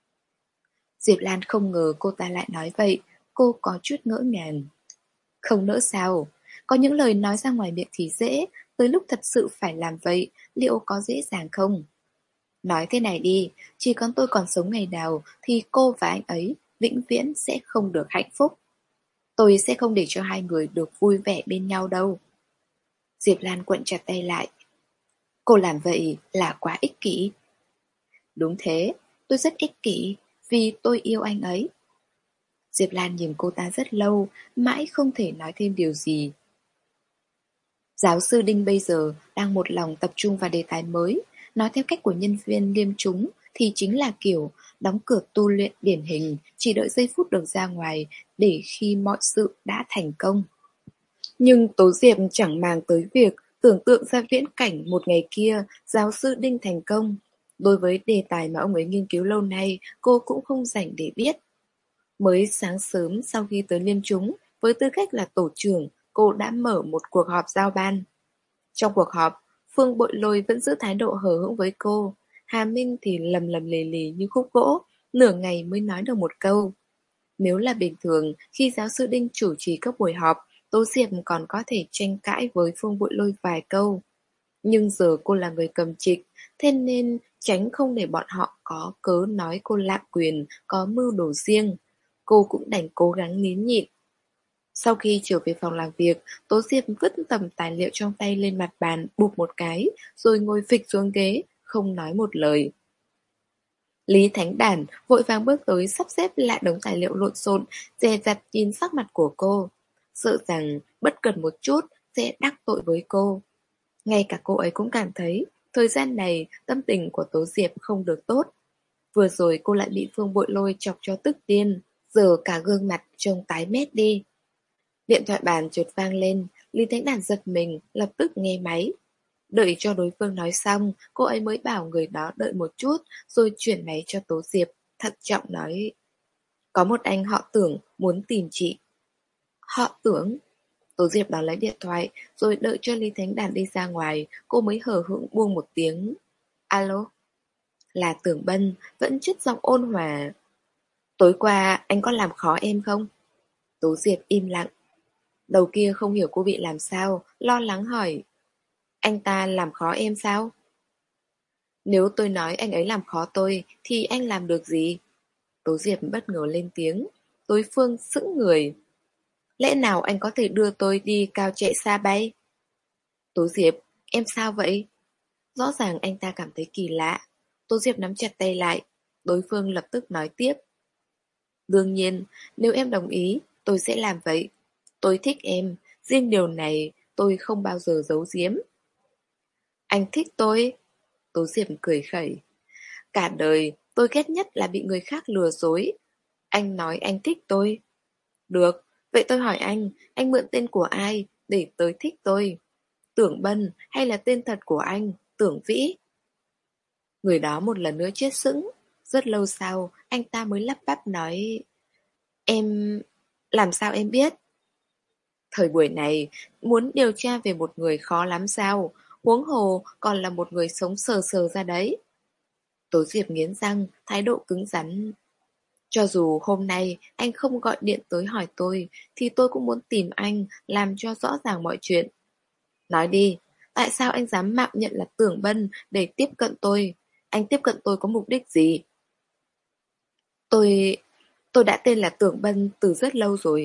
Diệp Lan không ngờ cô ta lại nói vậy. Cô có chút ngỡ ngàng. Không nỡ sao? Có những lời nói ra ngoài miệng thì dễ, tới lúc thật sự phải làm vậy, liệu có dễ dàng không? Nói thế này đi, chỉ cần tôi còn sống ngày nào thì cô và anh ấy vĩnh viễn sẽ không được hạnh phúc. Tôi sẽ không để cho hai người được vui vẻ bên nhau đâu. Diệp Lan quặn chặt tay lại. Cô làm vậy là quá ích kỷ. Đúng thế, tôi rất ích kỷ, vì tôi yêu anh ấy. Diệp Lan nhìn cô ta rất lâu, mãi không thể nói thêm điều gì. Giáo sư Đinh bây giờ đang một lòng tập trung vào đề tài mới. Nói theo cách của nhân viên liêm trúng thì chính là kiểu đóng cửa tu luyện điển hình, chỉ đợi giây phút được ra ngoài để khi mọi sự đã thành công. Nhưng Tố Diệp chẳng màng tới việc tưởng tượng ra viễn cảnh một ngày kia giáo sư Đinh thành công. Đối với đề tài mà ông ấy nghiên cứu lâu nay, cô cũng không rảnh để biết. Mới sáng sớm sau khi tới liêm trúng, với tư cách là tổ trưởng, cô đã mở một cuộc họp giao ban. Trong cuộc họp, Phương Bội Lôi vẫn giữ thái độ hờ hững với cô. Hà Minh thì lầm lầm lì lì như khúc gỗ, nửa ngày mới nói được một câu. Nếu là bình thường, khi giáo sư Đinh chủ trì các buổi họp, Tố Diệp còn có thể tranh cãi với Phương Bội Lôi vài câu. Nhưng giờ cô là người cầm trịch, thế nên tránh không để bọn họ có cớ nói cô lạm quyền, có mưu đồ riêng. Cô cũng đành cố gắng nín nhịn. Sau khi trở về phòng làm việc, Tố Diệp vứt tầm tài liệu trong tay lên mặt bàn, bụp một cái, rồi ngồi phịch xuống ghế, không nói một lời. Lý Thánh Đản vội vàng bước tới sắp xếp lại đống tài liệu lộn xộn, dè dặt nhìn sắc mặt của cô. Sợ rằng bất cần một chút sẽ đắc tội với cô. Ngay cả cô ấy cũng cảm thấy thời gian này tâm tình của Tố Diệp không được tốt. Vừa rồi cô lại bị Phương Bội Lôi chọc cho tức điên, giờ cả gương mặt trông tái mét đi. Điện thoại bàn chợt vang lên, Lý Thánh Đản giật mình, lập tức nghe máy. Đợi cho đối phương nói xong, cô ấy mới bảo người đó đợi một chút, rồi chuyển máy cho Tố Diệp, thận trọng nói. Có một anh họ Tưởng muốn tìm chị. Họ Tưởng? Tố Diệp đón lấy điện thoại, rồi đợi cho Lý Thánh Đản đi ra ngoài, cô mới hờ hững buông một tiếng. Alo? Là Tưởng Bân, vẫn chất giọng ôn hòa. Tối qua anh có làm khó em không? Tố Diệp im lặng. Đầu kia không hiểu cô bị làm sao, lo lắng hỏi. Anh ta làm khó em sao? Nếu tôi nói anh ấy làm khó tôi, thì anh làm được gì? Tố Diệp bất ngờ lên tiếng. Đối phương sững người. Lẽ nào anh có thể đưa tôi đi cao chạy xa bay? Tố Diệp, em sao vậy? Rõ ràng anh ta cảm thấy kỳ lạ. Tố Diệp nắm chặt tay lại. Đối phương lập tức nói tiếp. Đương nhiên, nếu em đồng ý, tôi sẽ làm vậy. Tôi thích em, riêng điều này tôi không bao giờ giấu giếm. Anh thích tôi? Tố Diệp cười khẩy. Cả đời, tôi ghét nhất là bị người khác lừa dối. Anh nói anh thích tôi. Được, vậy tôi hỏi anh, anh mượn tên của ai để tới thích tôi? Tưởng Bân hay là tên thật của anh, Tưởng Vĩ? Người đó một lần nữa chết sững. Rất lâu sau, anh ta mới lắp bắp nói. Em... làm sao em biết? Thời buổi này, muốn điều tra về một người khó lắm sao? Huống hồ còn là một người sống sờ sờ ra đấy. Tố Diệp nghiến răng, thái độ cứng rắn. Cho dù hôm nay anh không gọi điện tới hỏi tôi, thì tôi cũng muốn tìm anh, làm cho rõ ràng mọi chuyện. Nói đi, tại sao anh dám mạo nhận là Tưởng Bân để tiếp cận tôi? Anh tiếp cận tôi có mục đích gì? Tôi... tôi đã tên là Tưởng Bân từ rất lâu rồi.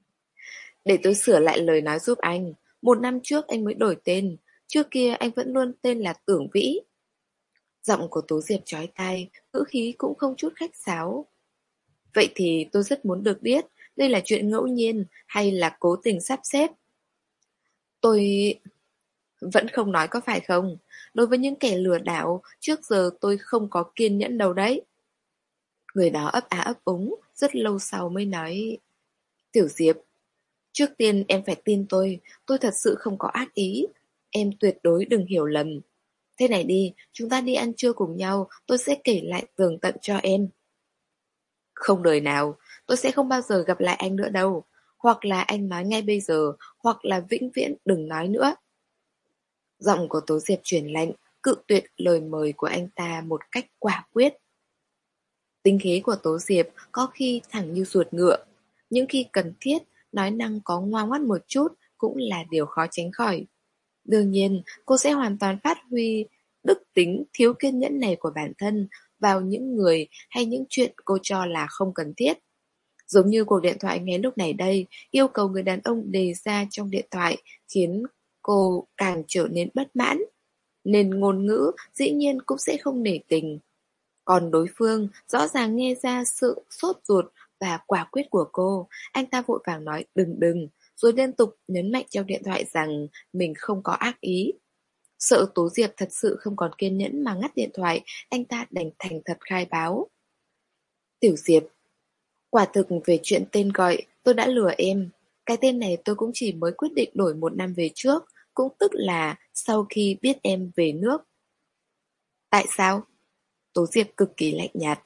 Để tôi sửa lại lời nói giúp anh. Một năm trước anh mới đổi tên. Trước kia anh vẫn luôn tên là Tưởng Vĩ. Giọng của Tố Diệp chói tai, ngữ khí cũng không chút khách sáo. Vậy thì tôi rất muốn được biết, đây là chuyện ngẫu nhiên hay là cố tình sắp xếp? Tôi... vẫn không nói có phải không? Đối với những kẻ lừa đảo, trước giờ tôi không có kiên nhẫn đâu đấy. Người đó ấp á ấp úng, rất lâu sau mới nói. Tiểu Diệp, trước tiên em phải tin tôi, tôi thật sự không có ác ý. Em tuyệt đối đừng hiểu lầm. Thế này đi, chúng ta đi ăn trưa cùng nhau, tôi sẽ kể lại tường tận cho em. Không đời nào, tôi sẽ không bao giờ gặp lại anh nữa đâu. Hoặc là anh nói ngay bây giờ, hoặc là vĩnh viễn đừng nói nữa. Giọng của Tố Diệp chuyển lạnh, cự tuyệt lời mời của anh ta một cách quả quyết. Tính khí của Tố Diệp có khi thẳng như ruột ngựa. Những khi cần thiết, nói năng có ngoan ngoãn một chút cũng là điều khó tránh khỏi. Đương nhiên, cô sẽ hoàn toàn phát huy đức tính thiếu kiên nhẫn này của bản thân vào những người hay những chuyện cô cho là không cần thiết. Giống như cuộc điện thoại ngay lúc này đây, yêu cầu người đàn ông đề ra trong điện thoại khiến cô càng trở nên bất mãn. Nên ngôn ngữ dĩ nhiên cũng sẽ không nể tình. Còn đối phương rõ ràng nghe ra sự sốt ruột và quả quyết của cô. Anh ta vội vàng nói đừng đừng, rồi liên tục nhấn mạnh trong điện thoại rằng mình không có ác ý. Sợ Tố Diệp thật sự không còn kiên nhẫn mà ngắt điện thoại, anh ta đành thành thật khai báo. Tiểu Diệp, quả thực về chuyện tên gọi, tôi đã lừa em. Cái tên này tôi cũng chỉ mới quyết định đổi một năm về trước, cũng tức là sau khi biết em về nước. Tại sao? Tố Diệp cực kỳ lạnh nhạt.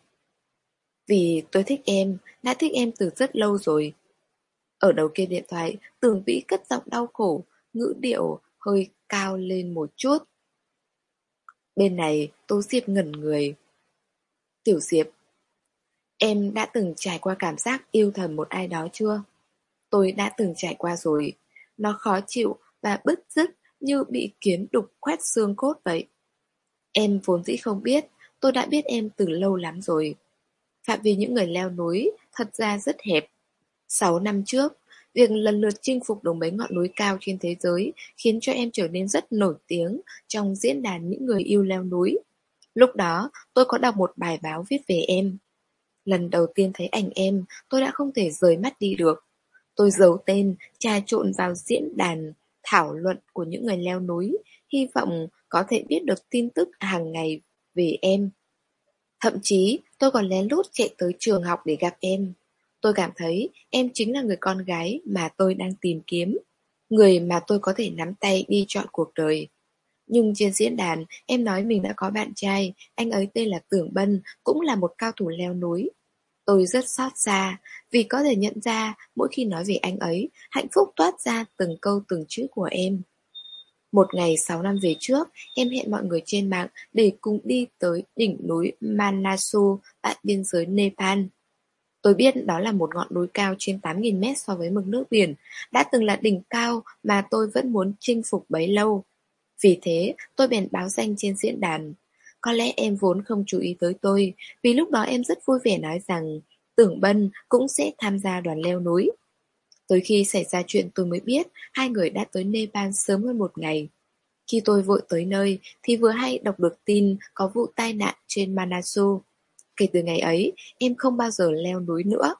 Vì tôi thích em, đã thích em từ rất lâu rồi. Ở đầu kia điện thoại, Tưởng Vĩ cất giọng đau khổ, ngữ điệu hơi cao lên một chút. Bên này, Tố Diệp ngẩn người. Tiểu Diệp, em đã từng trải qua cảm giác yêu thầm một ai đó chưa? Tôi đã từng trải qua rồi. Nó khó chịu và bứt rứt như bị kiến đục khoét xương cốt vậy. Em vốn dĩ không biết, tôi đã biết em từ lâu lắm rồi. Phạm vi những người leo núi thật ra rất hẹp. Sáu năm trước, việc lần lượt chinh phục được mấy ngọn núi cao trên thế giới khiến cho em trở nên rất nổi tiếng trong diễn đàn những người yêu leo núi. Lúc đó, tôi có đọc một bài báo viết về em. Lần đầu tiên thấy ảnh em, tôi đã không thể rời mắt đi được. Tôi giấu tên, trà trộn vào diễn đàn, thảo luận của những người leo núi, hy vọng có thể biết được tin tức hàng ngày về em. Thậm chí, tôi còn lén lút chạy tới trường học để gặp em. Tôi cảm thấy em chính là người con gái mà tôi đang tìm kiếm, người mà tôi có thể nắm tay đi trọn cuộc đời. Nhưng trên diễn đàn, em nói mình đã có bạn trai, anh ấy tên là Tưởng Bân, cũng là một cao thủ leo núi. Tôi rất xót xa, vì có thể nhận ra mỗi khi nói về anh ấy, hạnh phúc toát ra từng câu từng chữ của em. Một ngày sáu năm về trước, em hẹn mọi người trên mạng để cùng đi tới đỉnh núi Manasu tại biên giới Nepal. Tôi biết đó là một ngọn núi cao trên tám nghìn mét so với mực nước biển, đã từng là đỉnh cao mà tôi vẫn muốn chinh phục bấy lâu. Vì thế, tôi bèn báo danh trên diễn đàn. Có lẽ em vốn không chú ý tới tôi, vì lúc đó em rất vui vẻ nói rằng Tưởng Bân cũng sẽ tham gia đoàn leo núi. Tới khi xảy ra chuyện tôi mới biết hai người đã tới Nepal sớm hơn một ngày. Khi tôi vội tới nơi thì vừa hay đọc được tin có vụ tai nạn trên Manasu. Kể từ ngày ấy, em không bao giờ leo núi nữa.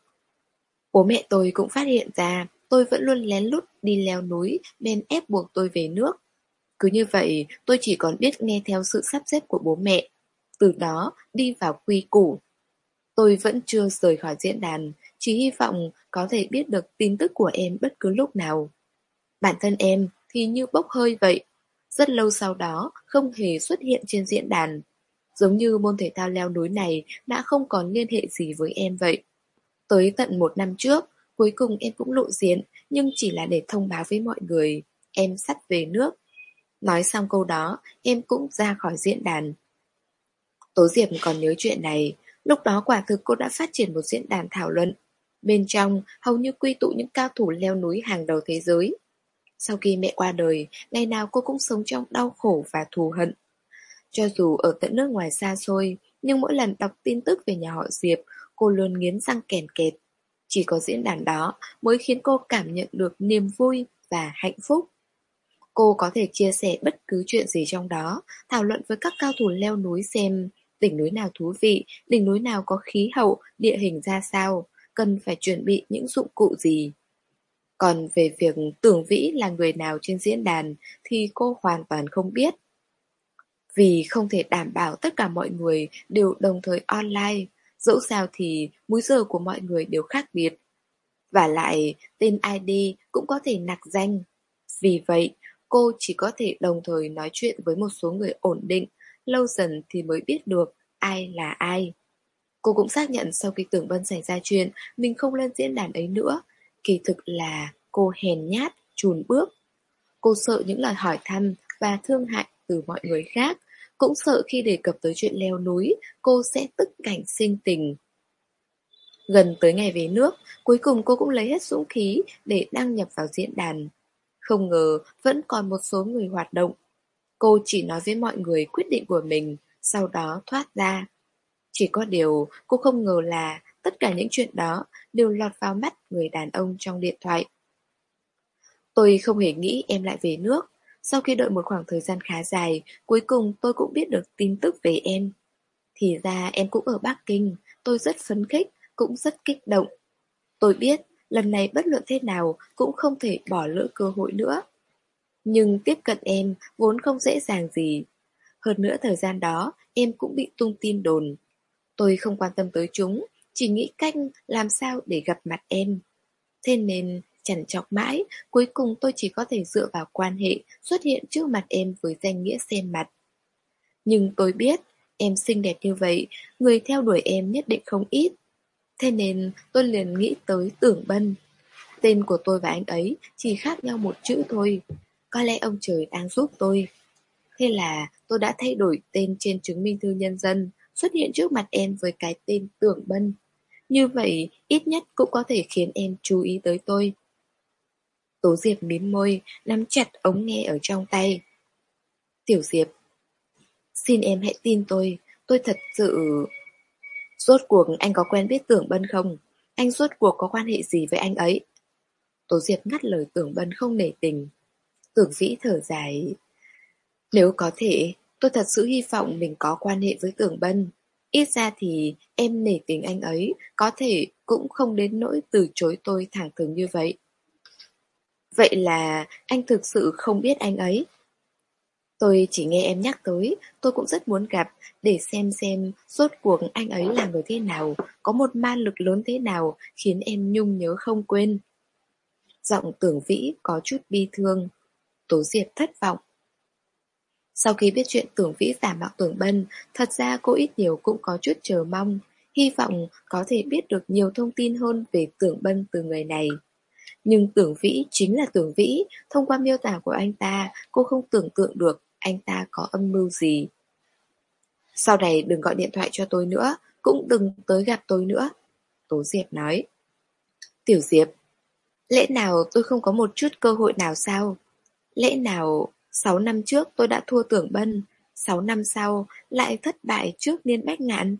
Bố mẹ tôi cũng phát hiện ra tôi vẫn luôn lén lút đi leo núi nên ép buộc tôi về nước. Cứ như vậy, tôi chỉ còn biết nghe theo sự sắp xếp của bố mẹ. Từ đó, đi vào quy củ. Tôi vẫn chưa rời khỏi diễn đàn, chỉ hy vọng có thể biết được tin tức của em bất cứ lúc nào. Bản thân em thì như bốc hơi vậy. Rất lâu sau đó, không hề xuất hiện trên diễn đàn. Giống như môn thể thao leo núi này đã không còn liên hệ gì với em vậy. Tới tận một năm trước, cuối cùng em cũng lộ diện, nhưng chỉ là để thông báo với mọi người. Em sắp về nước. Nói xong câu đó, em cũng ra khỏi diễn đàn. Tố Diệp còn nhớ chuyện này. Lúc đó quả thực cô đã phát triển một diễn đàn thảo luận. Bên trong hầu như quy tụ những cao thủ leo núi hàng đầu thế giới. Sau khi mẹ qua đời, ngày nào cô cũng sống trong đau khổ và thù hận. Cho dù ở tận nước ngoài xa xôi, nhưng mỗi lần đọc tin tức về nhà họ Diệp, cô luôn nghiến răng kèn kẹt. Chỉ có diễn đàn đó mới khiến cô cảm nhận được niềm vui và hạnh phúc. Cô có thể chia sẻ bất cứ chuyện gì trong đó, thảo luận với các cao thủ leo núi xem đỉnh núi nào thú vị, đỉnh núi nào có khí hậu, địa hình ra sao, cần phải chuẩn bị những dụng cụ gì. Còn về việc Tưởng Vĩ là người nào trên diễn đàn thì cô hoàn toàn không biết. Vì không thể đảm bảo tất cả mọi người đều đồng thời online, dẫu sao thì múi giờ của mọi người đều khác biệt. Và lại, tên i đê cũng có thể nặc danh. Vì vậy, cô chỉ có thể đồng thời nói chuyện với một số người ổn định, lâu dần thì mới biết được ai là ai. Cô cũng xác nhận sau khi Tưởng Bân xảy ra chuyện, mình không lên diễn đàn ấy nữa. Kỳ thực là cô hèn nhát, chùn bước. Cô sợ những lời hỏi thăm và thương hại từ mọi người khác, cũng sợ khi đề cập tới chuyện leo núi, cô sẽ tức cảnh sinh tình. Gần tới ngày về nước, cuối cùng cô cũng lấy hết dũng khí để đăng nhập vào diễn đàn. Không ngờ vẫn còn một số người hoạt động. Cô chỉ nói với mọi người quyết định của mình, sau đó thoát ra. Chỉ có điều cô không ngờ là tất cả những chuyện đó đều lọt vào mắt người đàn ông trong điện thoại. Tôi không hề nghĩ em lại về nước. Sau khi đợi một khoảng thời gian khá dài, cuối cùng tôi cũng biết được tin tức về em. Thì ra em cũng ở Bắc Kinh, tôi rất phấn khích, cũng rất kích động. Tôi biết, lần này bất luận thế nào cũng không thể bỏ lỡ cơ hội nữa. Nhưng tiếp cận em vốn không dễ dàng gì. Hơn nữa thời gian đó em cũng bị tung tin đồn. Tôi không quan tâm tới chúng, chỉ nghĩ cách làm sao để gặp mặt em. Thế nên chằn chọc mãi, cuối cùng tôi chỉ có thể dựa vào quan hệ xuất hiện trước mặt em với danh nghĩa xem mặt. Nhưng tôi biết, em xinh đẹp như vậy, người theo đuổi em nhất định không ít. Thế nên tôi liền nghĩ tới Tưởng Bân. Tên của tôi và anh ấy chỉ khác nhau một chữ thôi. Có lẽ ông trời đang giúp tôi. Thế là tôi đã thay đổi tên trên chứng minh thư nhân dân, xuất hiện trước mặt em với cái tên Tưởng Bân. Như vậy, ít nhất cũng có thể khiến em chú ý tới tôi. Tố Diệp mím môi, nắm chặt ống nghe ở trong tay. Tiểu Diệp, xin em hãy tin tôi, tôi thật sự... Rốt cuộc anh có quen biết Tưởng Bân không? Anh rốt cuộc có quan hệ gì với anh ấy? Tố Diệp ngắt lời Tưởng Bân không nể tình. Tưởng Vĩ thở dài. Nếu có thể, tôi thật sự hy vọng mình có quan hệ với Tưởng Bân. Ít ra thì em nể tình anh ấy, có thể cũng không đến nỗi từ chối tôi thẳng thừng như vậy. Vậy là anh thực sự không biết anh ấy. Tôi chỉ nghe em nhắc tới, tôi cũng rất muốn gặp, để xem xem rốt cuộc anh ấy là người thế nào, có một ma lực lớn thế nào khiến em nhung nhớ không quên. Giọng Tưởng Vĩ có chút bi thương. Tố Diệp thất vọng. Sau khi biết chuyện Tưởng Vĩ giả mạo Tưởng Bân, thật ra cô ít nhiều cũng có chút chờ mong, hy vọng có thể biết được nhiều thông tin hơn về Tưởng Bân từ người này. Nhưng Tưởng Vĩ chính là Tưởng Vĩ, thông qua miêu tả của anh ta, cô không tưởng tượng được anh ta có âm mưu gì. Sau này đừng gọi điện thoại cho tôi nữa, cũng đừng tới gặp tôi nữa, Tố Diệp nói. Tiểu Diệp, lẽ nào tôi không có một chút cơ hội nào sao? Lẽ nào sáu năm trước tôi đã thua Tưởng Bân, sáu năm sau lại thất bại trước Niên Bách Ngạn?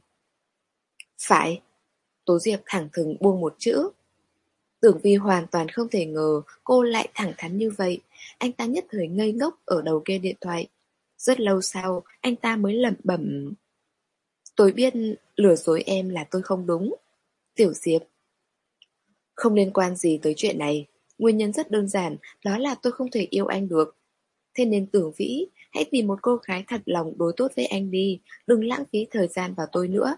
Phải, Tố Diệp thẳng thừng buông một chữ. Tưởng Vi hoàn toàn không thể ngờ cô lại thẳng thắn như vậy. Anh ta nhất thời ngây ngốc ở đầu kia điện thoại. Rất lâu sau, anh ta mới lẩm bẩm. Tôi biết lừa dối em là tôi không đúng. Tiểu Diệp, không liên quan gì tới chuyện này. Nguyên nhân rất đơn giản, đó là tôi không thể yêu anh được. Thế nên Tưởng Vĩ, hãy tìm một cô gái thật lòng đối tốt với anh đi, đừng lãng phí thời gian vào tôi nữa.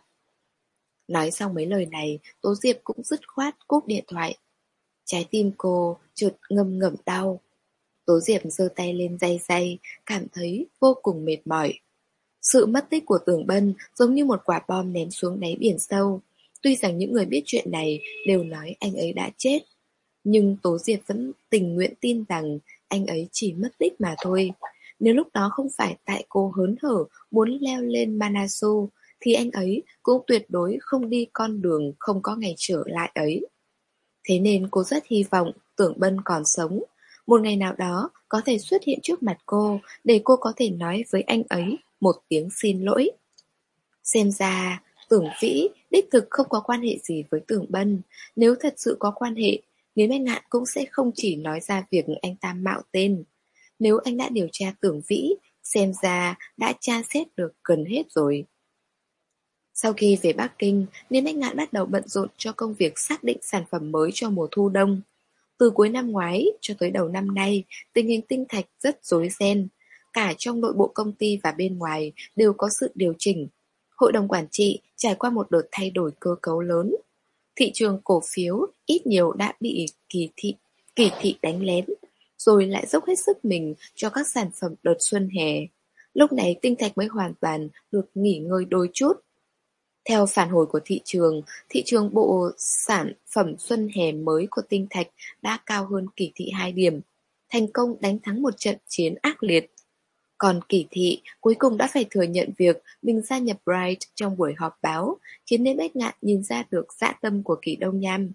Nói xong mấy lời này, Tố Diệp cũng dứt khoát cúp điện thoại. Trái tim cô chợt ngâm ngẫm đau. Tố Diệp giơ tay lên day day, cảm thấy vô cùng mệt mỏi. Sự mất tích của Tưởng Bân giống như một quả bom ném xuống đáy biển sâu. Tuy rằng những người biết chuyện này đều nói anh ấy đã chết, nhưng Tố Diệp vẫn tình nguyện tin rằng anh ấy chỉ mất tích mà thôi. Nếu lúc đó không phải tại cô hớn hở muốn leo lên Manasu, thì anh ấy cũng tuyệt đối không đi con đường không có ngày trở lại ấy. Thế nên cô rất hy vọng Tưởng Bân còn sống, một ngày nào đó có thể xuất hiện trước mặt cô để cô có thể nói với anh ấy một tiếng xin lỗi. Xem ra Tưởng Vĩ đích thực không có quan hệ gì với Tưởng Bân. Nếu thật sự có quan hệ, Lý Bách Ngạn cũng sẽ không chỉ nói ra việc anh ta mạo tên. Nếu anh đã điều tra Tưởng Vĩ, xem ra đã tra xét được gần hết rồi. Sau khi về Bắc Kinh, Lý Bách Ngạn bắt đầu bận rộn cho công việc xác định sản phẩm mới cho mùa thu đông. Từ cuối năm ngoái cho tới đầu năm nay, tình hình tinh thạch rất rối ren. Cả trong nội bộ công ty và bên ngoài đều có sự điều chỉnh. Hội đồng quản trị trải qua một đợt thay đổi cơ cấu lớn. Thị trường cổ phiếu ít nhiều đã bị kỳ thị, kỳ thị đánh lén, rồi lại dốc hết sức mình cho các sản phẩm đợt xuân hè. Lúc này tinh thạch mới hoàn toàn được nghỉ ngơi đôi chút. Theo phản hồi của thị trường, thị trường bộ sản phẩm xuân hè mới của tinh thạch đã cao hơn kỳ thị hai điểm, thành công đánh thắng một trận chiến ác liệt. Còn kỳ thị cuối cùng đã phải thừa nhận việc mình gia nhập Bright trong buổi họp báo, khiến nên Bách Ngạn nhìn ra được dã tâm của Kỳ Đông Nham.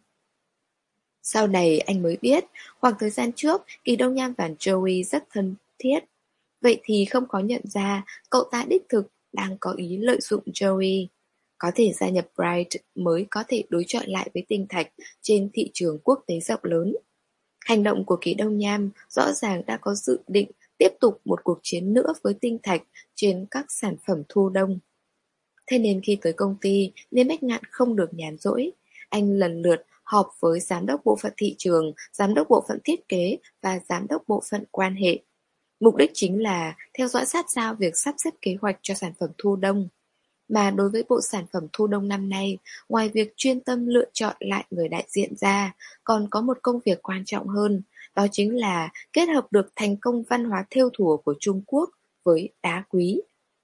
Sau này anh mới biết, khoảng thời gian trước, Kỳ Đông Nham và Joey rất thân thiết. Vậy thì không có nhận ra cậu ta đích thực đang có ý lợi dụng Joey. Có thể gia nhập Bright mới có thể đối chọi lại với tinh thạch trên thị trường quốc tế rộng lớn. Hành động của Kỳ Đông Nham rõ ràng đã có dự định tiếp tục một cuộc chiến nữa với tinh thạch trên các sản phẩm thu đông. Thế nên khi tới công ty, Niên Bách Ngạn không được nhàn rỗi. Anh lần lượt họp với giám đốc bộ phận thị trường, giám đốc bộ phận thiết kế và giám đốc bộ phận quan hệ. Mục đích chính là theo dõi sát sao việc sắp xếp kế hoạch cho sản phẩm thu đông. Mà đối với bộ sản phẩm thu đông năm nay, ngoài việc chuyên tâm lựa chọn lại người đại diện ra, còn có một công việc quan trọng hơn, đó chính là kết hợp được thành công văn hóa thêu thùa của Trung Quốc với đá quý.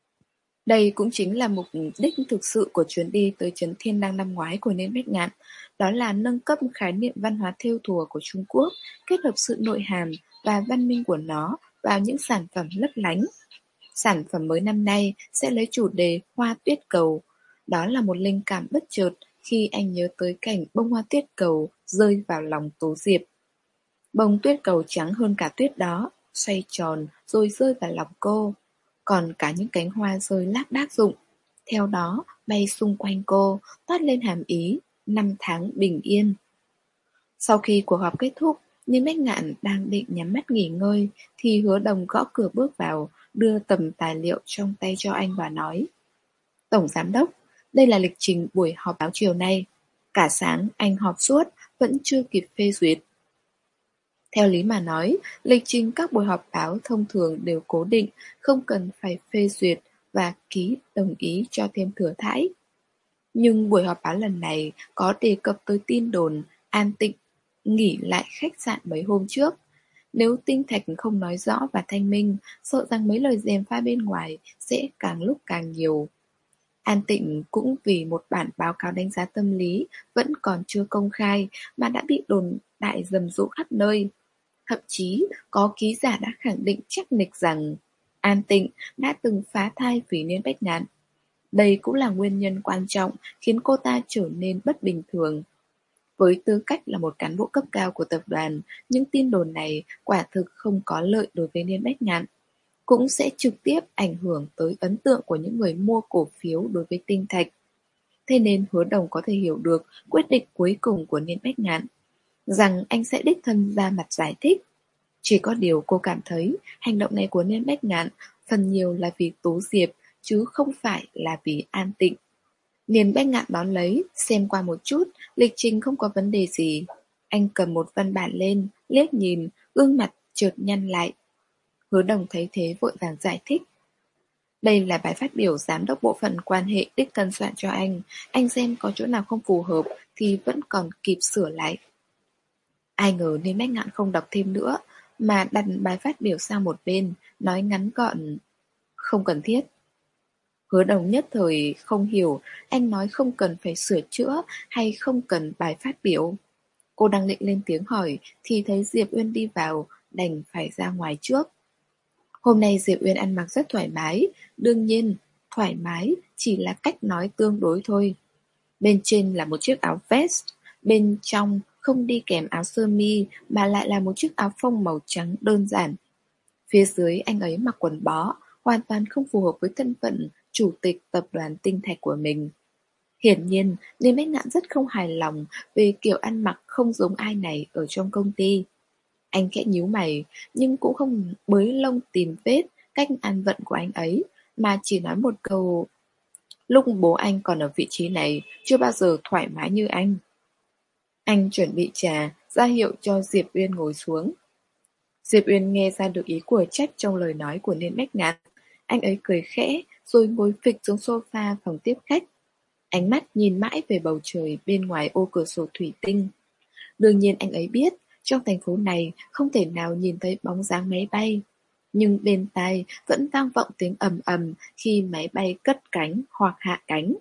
Đây cũng chính là mục đích thực sự của chuyến đi tới Trấn Thiên Đăng năm ngoái của Niên Bách Ngạn, đó là nâng cấp khái niệm văn hóa thêu thùa của Trung Quốc, kết hợp sự nội hàm và văn minh của nó vào những sản phẩm lấp lánh. Sản phẩm mới năm nay sẽ lấy chủ đề hoa tuyết cầu. Đó là một linh cảm bất chợt khi anh nhớ tới cảnh bông hoa tuyết cầu rơi vào lòng Tố Diệp. Bông tuyết cầu trắng hơn cả tuyết đó, xoay tròn rồi rơi vào lòng cô. Còn cả những cánh hoa rơi lác đác rụng, theo đó bay xung quanh cô, toát lên hàm ý năm tháng bình yên. Sau khi cuộc họp kết thúc, Niên Bách Ngạn đang định nhắm mắt nghỉ ngơi thì Hứa Đồng gõ cửa bước vào, đưa tầm tài liệu trong tay cho anh và nói: Tổng Giám đốc, đây là lịch trình buổi họp báo chiều nay. Cả sáng anh họp suốt, vẫn chưa kịp phê duyệt. Theo lý mà nói, lịch trình các buổi họp báo thông thường đều cố định, không cần phải phê duyệt và ký đồng ý cho thêm thừa thãi. Nhưng buổi họp báo lần này có đề cập tới tin đồn An Tịnh nghỉ lại khách sạn mấy hôm trước. Nếu Tinh Thạch không nói rõ và thanh minh, sợ rằng mấy lời gièm pha bên ngoài sẽ càng lúc càng nhiều. An Tịnh cũng vì một bản báo cáo đánh giá tâm lý vẫn còn chưa công khai mà đã bị đồn đại rầm rộ khắp nơi. Thậm chí có ký giả đã khẳng định chắc nịch rằng An Tịnh đã từng phá thai vì Niên Bách Ngạn. Đây cũng là nguyên nhân quan trọng khiến cô ta trở nên bất bình thường. Với tư cách là một cán bộ cấp cao của tập đoàn, những tin đồn này quả thực không có lợi đối với Niên Bách Ngạn, cũng sẽ trực tiếp ảnh hưởng tới ấn tượng của những người mua cổ phiếu đối với Tinh Thạch. Thế nên Hứa Đồng có thể hiểu được quyết định cuối cùng của Niên Bách Ngạn, rằng anh sẽ đích thân ra mặt giải thích. Chỉ có điều cô cảm thấy hành động này của Niên Bách Ngạn phần nhiều là vì Tố Diệp, chứ không phải là vì An Tịnh. Niên Bách Ngạn đón lấy, xem qua một chút, lịch trình không có vấn đề gì. Anh cầm một văn bản lên, liếc nhìn, gương mặt chợt nhăn lại. Hứa Đồng thấy thế vội vàng giải thích. Đây là bài phát biểu giám đốc bộ phận quan hệ đích thân soạn cho anh. Anh xem có chỗ nào không phù hợp thì vẫn còn kịp sửa lại. Ai ngờ Niên Bách Ngạn không đọc thêm nữa, mà đặt bài phát biểu sang một bên, nói ngắn gọn: Không cần thiết. Hứa Đồng nhất thời không hiểu anh nói không cần phải sửa chữa hay không cần bài phát biểu. Cô đang định lên tiếng hỏi thì thấy Diệp Uyên đi vào, đành phải ra ngoài trước. Hôm nay Diệp Uyên ăn mặc rất thoải mái, đương nhiên, thoải mái chỉ là cách nói tương đối thôi. Bên trên là một chiếc áo vest, bên trong không đi kèm áo sơ mi mà lại là một chiếc áo phông màu trắng đơn giản. Phía dưới anh ấy mặc quần bó, hoàn toàn không phù hợp với thân phận chủ tịch tập đoàn Tinh Thạch của mình. Hiển nhiên, Niên Bách Ngạn rất không hài lòng về kiểu ăn mặc không giống ai này ở trong công ty. Anh khẽ nhíu mày, nhưng cũng không bới lông tìm vết cách ăn vận của anh ấy, mà chỉ nói một câu: Lúc bố anh còn ở vị trí này, chưa bao giờ thoải mái như anh. Anh chuẩn bị trà, ra hiệu cho Diệp Uyên ngồi xuống. Diệp Uyên nghe ra được ý của trách trong lời nói của Niên Bách Ngạn. Anh ấy cười khẽ, rồi ngồi phịch xuống sofa phòng tiếp khách. Ánh mắt nhìn mãi về bầu trời bên ngoài ô cửa sổ thủy tinh. Đương nhiên anh ấy biết, trong thành phố này không thể nào nhìn thấy bóng dáng máy bay. Nhưng bên tai vẫn vang vọng tiếng ầm ầm khi máy bay cất cánh hoặc hạ cánh.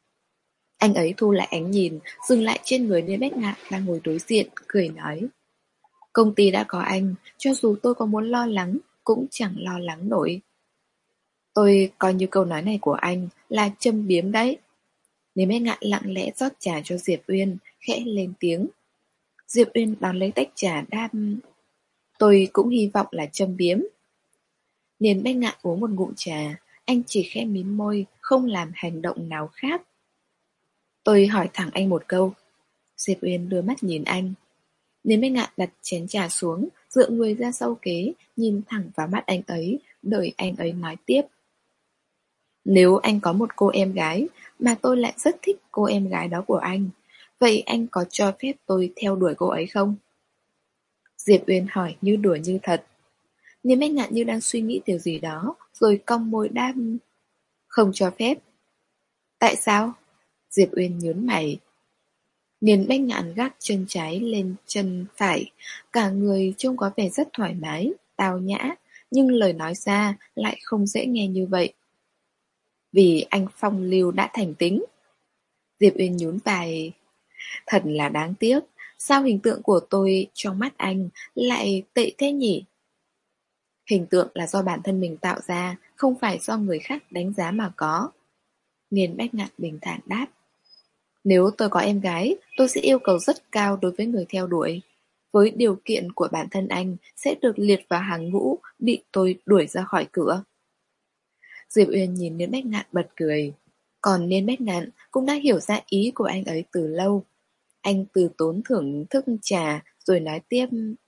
Anh ấy thu lại ánh nhìn, dừng lại trên người Niên Bách Ngạn đang ngồi đối diện, cười nói: Công ty đã có anh, cho dù tôi có muốn lo lắng, cũng chẳng lo lắng nổi. Tôi coi như câu nói này của anh là châm biếm đấy. Niên Bách Ngạn lặng lẽ rót trà cho Diệp Uyên, khẽ lên tiếng. Diệp Uyên đón lấy tách trà đáp: Tôi cũng hy vọng là châm biếm. Niên Bách Ngạn uống một ngụm trà, anh chỉ khẽ mím môi, không làm hành động nào khác. Tôi hỏi thẳng anh một câu. Diệp Uyên đưa mắt nhìn anh. Niên Bách Ngạn đặt chén trà xuống, dựa người ra sau kế, nhìn thẳng vào mắt anh ấy, đợi anh ấy nói tiếp. Nếu anh có một cô em gái mà tôi lại rất thích cô em gái đó của anh, vậy anh có cho phép tôi theo đuổi cô ấy không? Diệp Uyên hỏi như đùa như thật. Niên Bách Ngạn như đang suy nghĩ điều gì đó, rồi cong môi đáp: Không cho phép. Tại sao? Diệp Uyên nhớn mày. Niên Bách Ngạn gác chân trái lên chân phải, cả người trông có vẻ rất thoải mái, tao nhã, nhưng lời nói ra lại không dễ nghe như vậy. Vì anh phong lưu đã thành tính. Diệp Uyên nhún vai. Thật là đáng tiếc, sao hình tượng của tôi trong mắt anh lại tệ thế nhỉ? Hình tượng là do bản thân mình tạo ra, không phải do người khác đánh giá mà có. Niên Bách Ngạn bình thản đáp. Nếu tôi có em gái, tôi sẽ yêu cầu rất cao đối với người theo đuổi. Với điều kiện của bản thân anh sẽ được liệt vào hàng ngũ, bị tôi đuổi ra khỏi cửa. Diệp Uyên nhìn Niên Bách Ngạn bật cười. Còn Niên Bách Ngạn cũng đã hiểu ra ý của anh ấy từ lâu. Anh từ tốn thưởng thức trà rồi nói tiếp.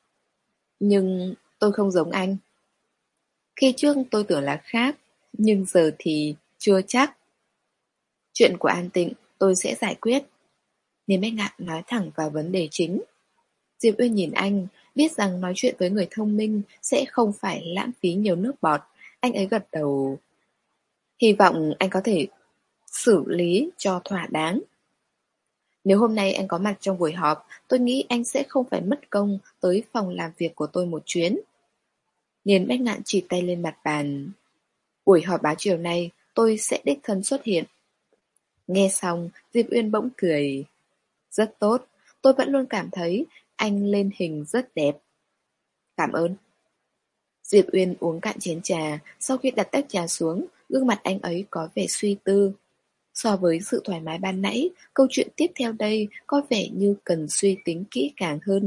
Nhưng tôi không giống anh. Khi trước tôi tưởng là khác, nhưng giờ thì chưa chắc. Chuyện của An Tịnh tôi sẽ giải quyết. Niên Bách Ngạn nói thẳng vào vấn đề chính. Diệp Uyên nhìn anh, biết rằng nói chuyện với người thông minh sẽ không phải lãng phí nhiều nước bọt. Anh ấy gật đầu. Hy vọng anh có thể xử lý cho thỏa đáng. Nếu hôm nay anh có mặt trong buổi họp, tôi nghĩ anh sẽ không phải mất công tới phòng làm việc của tôi một chuyến. Niên Bách Ngạn chỉ tay lên mặt bàn. Buổi họp báo chiều nay, tôi sẽ đích thân xuất hiện. Nghe xong, Diệp Uyên bỗng cười. Rất tốt, tôi vẫn luôn cảm thấy anh lên hình rất đẹp. Cảm ơn. Diệp Uyên uống cạn chén trà, sau khi đặt tách trà xuống, gương mặt anh ấy có vẻ suy tư. So với sự thoải mái ban nãy, câu chuyện tiếp theo đây có vẻ như cần suy tính kỹ càng hơn.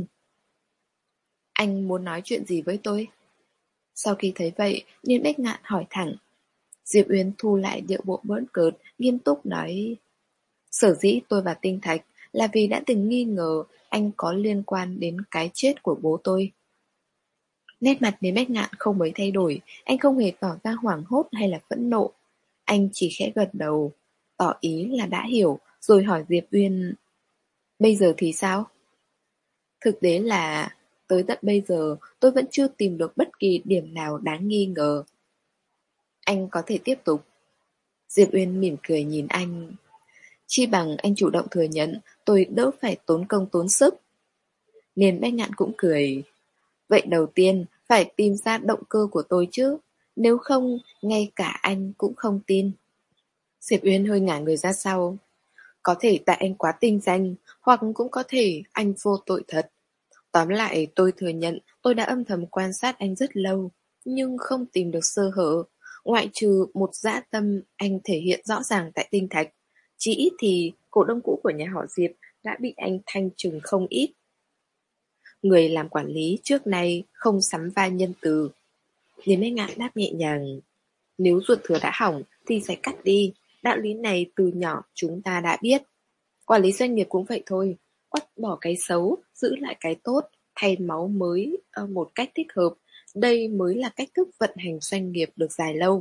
Anh muốn nói chuyện gì với tôi? Sau khi thấy vậy, Niên Bách Ngạn hỏi thẳng. Diệp Uyên thu lại điệu bộ bỡn cợt, nghiêm túc nói. Sở dĩ tôi và Tinh Thạch là vì đã từng nghi ngờ anh có liên quan đến cái chết của bố tôi. Nét mặt Niên Bách Ngạn không mấy thay đổi, anh không hề tỏ ra hoảng hốt hay là phẫn nộ. Anh chỉ khẽ gật đầu, tỏ ý là đã hiểu, rồi hỏi Diệp Uyên. Bây giờ thì sao? Thực tế là, tới tận bây giờ tôi vẫn chưa tìm được bất kỳ điểm nào đáng nghi ngờ. Anh có thể tiếp tục. Diệp Uyên mỉm cười nhìn anh. Chi bằng anh chủ động thừa nhận, tôi đỡ phải tốn công tốn sức. Niên Bách Ngạn cũng cười. Vậy đầu tiên, phải tìm ra động cơ của tôi chứ. Nếu không, ngay cả anh cũng không tin. Diệp Uyên hơi ngả người ra sau. Có thể tại anh quá tinh danh, hoặc cũng có thể anh vô tội thật. Tóm lại, tôi thừa nhận tôi đã âm thầm quan sát anh rất lâu, nhưng không tìm được sơ hở. Ngoại trừ một dã tâm anh thể hiện rõ ràng tại Tinh Thạch. Chỉ ít thì cổ đông cũ của nhà họ Diệp đã bị anh thanh trừng không ít. Người làm quản lý trước nay không sắm vai nhân từ. Lý Mấy Ngạn đáp nhẹ nhàng. Nếu ruột thừa đã hỏng thì phải cắt đi. Đạo lý này từ nhỏ chúng ta đã biết. Quản lý doanh nghiệp cũng vậy thôi. Quắt bỏ cái xấu, giữ lại cái tốt, thay máu mới ở một cách thích hợp. Đây mới là cách thức vận hành doanh nghiệp được dài lâu.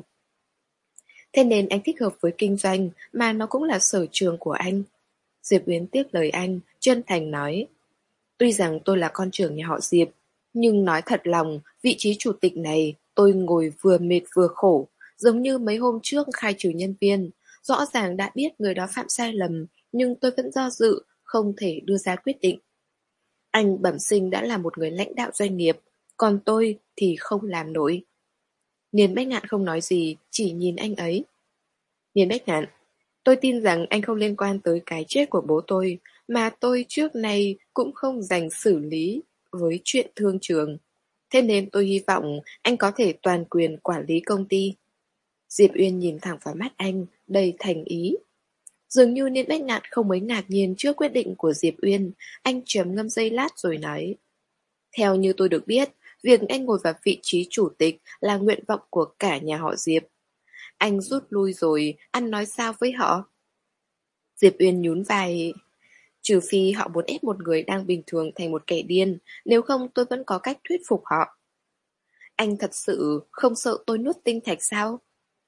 Thế nên anh thích hợp với kinh doanh, mà nó cũng là sở trường của anh. Diệp Uyên tiếp lời anh, chân thành nói. Tuy rằng tôi là con trưởng nhà họ Diệp, nhưng nói thật lòng, vị trí chủ tịch này tôi ngồi vừa mệt vừa khổ, giống như mấy hôm trước khai trừ nhân viên. Rõ ràng đã biết người đó phạm sai lầm, nhưng tôi vẫn do dự, không thể đưa ra quyết định. Anh bẩm sinh đã là một người lãnh đạo doanh nghiệp, còn tôi thì không làm nổi. Niên Bách Ngạn không nói gì, chỉ nhìn anh ấy. Niên Bách Ngạn, tôi tin rằng anh không liên quan tới cái chết của bố tôi, mà tôi trước nay cũng không dành xử lý với chuyện thương trường. Thế nên tôi hy vọng anh có thể toàn quyền quản lý công ty. Diệp Uyên nhìn thẳng vào mắt anh, đầy thành ý. Dường như Niên Bách Ngạn không mấy ngạc nhiên trước quyết định của Diệp Uyên, anh trầm ngâm giây lát rồi nói. Theo như tôi được biết, việc anh ngồi vào vị trí chủ tịch là nguyện vọng của cả nhà họ Diệp. Anh rút lui rồi, ăn nói sao với họ? Diệp Uyên nhún vai. Trừ phi họ muốn ép một người đang bình thường thành một kẻ điên, nếu không tôi vẫn có cách thuyết phục họ. Anh thật sự không sợ tôi nuốt Tinh Thạch sao?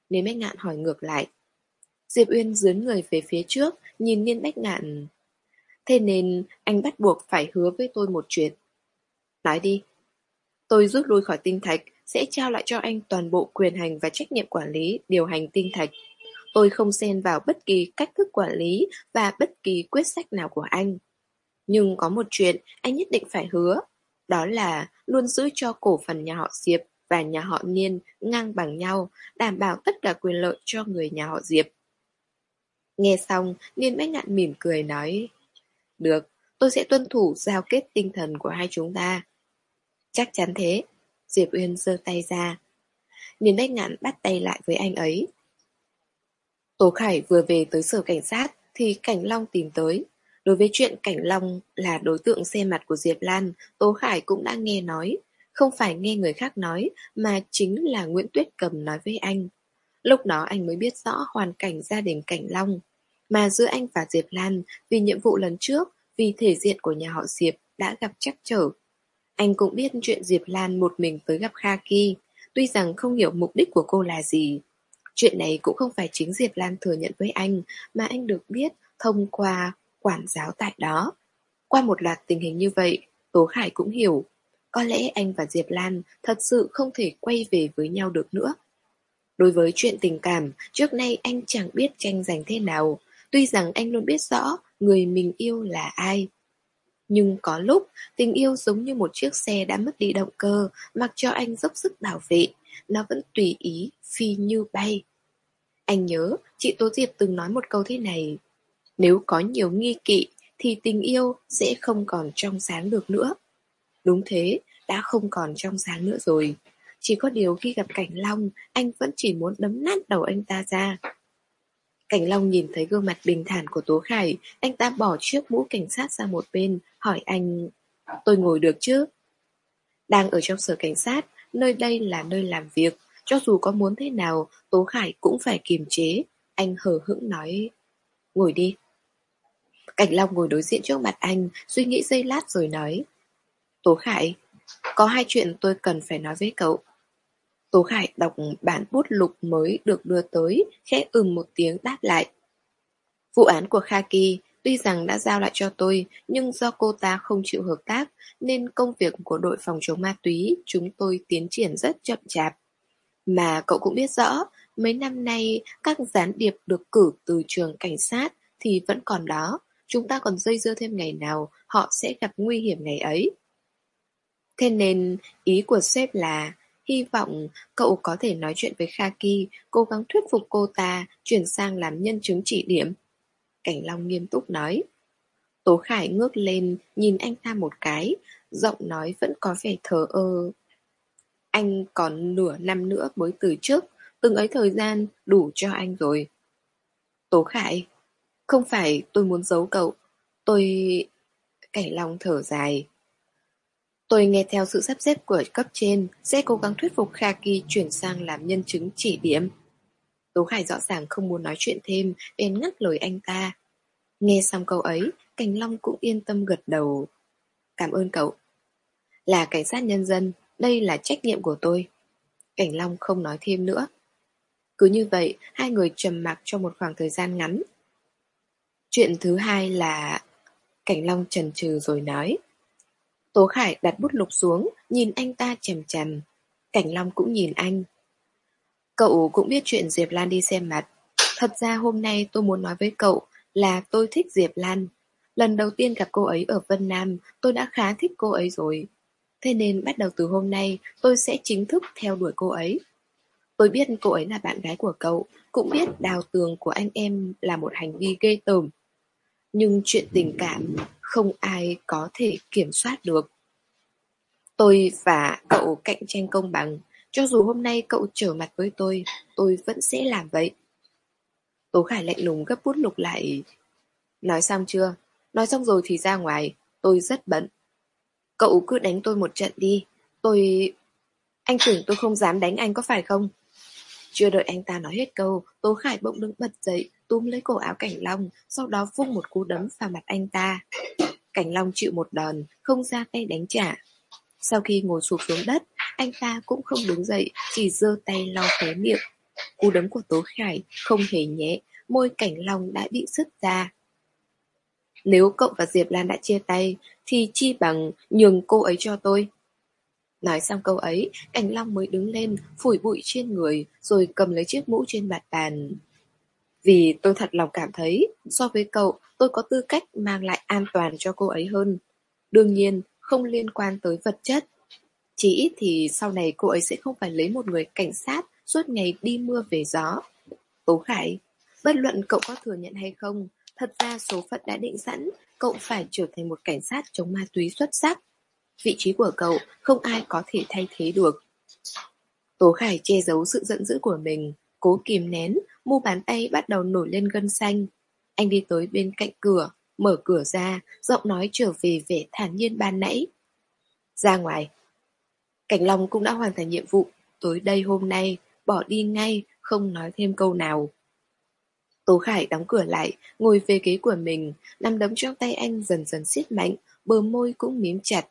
Niên Bách Ngạn hỏi ngược lại. Diệp Uyên dướn người về phía trước, nhìn Niên Bách Ngạn. Thế nên anh bắt buộc phải hứa với tôi một chuyện. Nói đi. Tôi rút lui khỏi tinh thạch, sẽ trao lại cho anh toàn bộ quyền hành và trách nhiệm quản lý, điều hành tinh thạch. Tôi không xen vào bất kỳ cách thức quản lý và bất kỳ quyết sách nào của anh. Nhưng có một chuyện anh nhất định phải hứa, đó là luôn giữ cho cổ phần nhà họ Diệp và nhà họ Niên ngang bằng nhau, đảm bảo tất cả quyền lợi cho người nhà họ Diệp. Nghe xong, Niên Bách Ngạn mỉm cười nói, được, tôi sẽ tuân thủ giao kết tinh thần của hai chúng ta. Chắc chắn thế. Diệp Uyên giơ tay ra. Niên Bách Ngạn bắt tay lại với anh ấy. Tố Khải vừa về tới sở cảnh sát thì Cảnh Long tìm tới. Đối với chuyện Cảnh Long là đối tượng xem mặt của Diệp Lan, Tố Khải cũng đã nghe nói. Không phải nghe người khác nói, mà chính là Nguyễn Tuyết Cầm nói với anh. Lúc đó anh mới biết rõ hoàn cảnh gia đình Cảnh Long. Mà giữa anh và Diệp Lan, vì nhiệm vụ lần trước, vì thể diện của nhà họ Diệp đã gặp trắc trở. Anh cũng biết chuyện Diệp Lan một mình tới gặp Kha Ki, tuy rằng không hiểu mục đích của cô là gì. Chuyện này cũng không phải chính Diệp Lan thừa nhận với anh, mà anh được biết thông qua quản giáo tại đó. Qua một loạt tình hình như vậy, Tố Khải cũng hiểu, có lẽ anh và Diệp Lan thật sự không thể quay về với nhau được nữa. Đối với chuyện tình cảm, trước nay anh chẳng biết tranh giành thế nào, tuy rằng anh luôn biết rõ người mình yêu là ai. Nhưng có lúc, tình yêu giống như một chiếc xe đã mất đi động cơ, mặc cho anh dốc sức bảo vệ, nó vẫn tùy ý, phi như bay. Anh nhớ, chị Tố Diệp từng nói một câu thế này, nếu có nhiều nghi kỵ, thì tình yêu sẽ không còn trong sáng được nữa. Đúng thế, đã không còn trong sáng nữa rồi. Chỉ có điều khi gặp Cảnh Long, anh vẫn chỉ muốn đấm nát đầu anh ta ra. Cảnh Long nhìn thấy gương mặt bình thản của Tố Khải, anh ta bỏ chiếc mũ cảnh sát ra một bên, hỏi anh, tôi ngồi được chứ? Đang ở trong sở cảnh sát, nơi đây là nơi làm việc, cho dù có muốn thế nào, Tố Khải cũng phải kiềm chế. Anh hờ hững nói, ngồi đi. Cảnh Long ngồi đối diện trước mặt anh, suy nghĩ giây lát rồi nói, Tố Khải, có hai chuyện tôi cần phải nói với cậu. Tố Khải đọc bản bút lục mới được đưa tới, khẽ ừm một tiếng đáp lại. Vụ án của Kha Ki tuy rằng đã giao lại cho tôi, nhưng do cô ta không chịu hợp tác, nên công việc của đội phòng chống ma túy chúng tôi tiến triển rất chậm chạp. Mà cậu cũng biết rõ, mấy năm nay các gián điệp được cử từ trường cảnh sát thì vẫn còn đó, chúng ta còn dây dưa thêm ngày nào, họ sẽ gặp nguy hiểm ngày ấy. Thế nên, ý của sếp là hy vọng cậu có thể nói chuyện với Kha Ki, cố gắng thuyết phục cô ta chuyển sang làm nhân chứng chỉ điểm. Cảnh Long nghiêm túc nói. Tố Khải ngước lên, nhìn anh ta một cái, giọng nói vẫn có vẻ thờ ơ. Anh còn nửa năm nữa mới từ chức, từng ấy thời gian đủ cho anh rồi. Tố Khải, không phải tôi muốn giấu cậu, tôi... Cảnh Long thở dài. Tôi nghe theo sự sắp xếp của cấp trên, sẽ cố gắng thuyết phục Kha Ki chuyển sang làm nhân chứng chỉ điểm. Tố Khải rõ ràng không muốn nói chuyện thêm, bèn ngắt lời anh ta. Nghe xong câu ấy, Cảnh Long cũng yên tâm gật đầu. Cảm ơn cậu. Là cảnh sát nhân dân, đây là trách nhiệm của tôi. Cảnh Long không nói thêm nữa. Cứ như vậy, hai người trầm mặc trong một khoảng thời gian ngắn. Chuyện thứ hai là... Cảnh Long chần chừ rồi nói. Tố Khải đặt bút lục xuống, nhìn anh ta chằm chằm. Cảnh Long cũng nhìn anh. Cậu cũng biết chuyện Diệp Lan đi xem mặt. Thật ra hôm nay tôi muốn nói với cậu là tôi thích Diệp Lan. Lần đầu tiên gặp cô ấy ở Vân Nam, tôi đã khá thích cô ấy rồi. Thế nên bắt đầu từ hôm nay, tôi sẽ chính thức theo đuổi cô ấy. Tôi biết cô ấy là bạn gái của cậu, cũng biết đào tường của anh em là một hành vi ghê tởm. Nhưng chuyện tình cảm, không ai có thể kiểm soát được. Tôi và cậu cạnh tranh công bằng, cho dù hôm nay cậu trở mặt với tôi, tôi vẫn sẽ làm vậy. Tố Khải lạnh lùng gấp bút lục lại. Nói xong chưa? Nói xong rồi thì ra ngoài, tôi rất bận. Cậu cứ đánh tôi một trận đi, tôi... Anh tưởng tôi không dám đánh anh có phải không? Chưa đợi anh ta nói hết câu, Tố Khải bỗng đứng bật dậy, túm lấy cổ áo Cảnh Long, sau đó vung một cú đấm vào mặt anh ta. Cảnh Long chịu một đòn, không ra tay đánh trả. Sau khi ngồi sụp xuống đất, anh ta cũng không đứng dậy, chỉ giơ tay lau khóe miệng. Cú đấm của Tố Khải không hề nhẹ, môi Cảnh Long đã bị sứt ra. Nếu cậu và Diệp Lan đã chia tay, thì chi bằng nhường cô ấy cho tôi. Nói xong câu ấy, Cảnh Long mới đứng lên, phủi bụi trên người, rồi cầm lấy chiếc mũ trên mặt bàn. Vì tôi thật lòng cảm thấy, so với cậu, tôi có tư cách mang lại an toàn cho cô ấy hơn. Đương nhiên, không liên quan tới vật chất. Chỉ ít thì sau này cô ấy sẽ không phải lấy một người cảnh sát suốt ngày đi mưa về gió. Tố Khải, bất luận cậu có thừa nhận hay không, thật ra số phận đã định sẵn, cậu phải trở thành một cảnh sát chống ma túy xuất sắc. Vị trí của cậu không ai có thể thay thế được. Tố Khải che giấu sự giận dữ của mình, cố kìm nén, mu bàn tay bắt đầu nổi lên gân xanh. Anh đi tới bên cạnh cửa, mở cửa ra, giọng nói trở về vẻ thản nhiên ban nãy. Ra ngoài. Cảnh Long cũng đã hoàn thành nhiệm vụ, tới đây hôm nay, bỏ đi ngay, không nói thêm câu nào. Tố Khải đóng cửa lại, ngồi về ghế của mình, nắm đấm trong tay anh dần dần siết mạnh, bờ môi cũng mím chặt.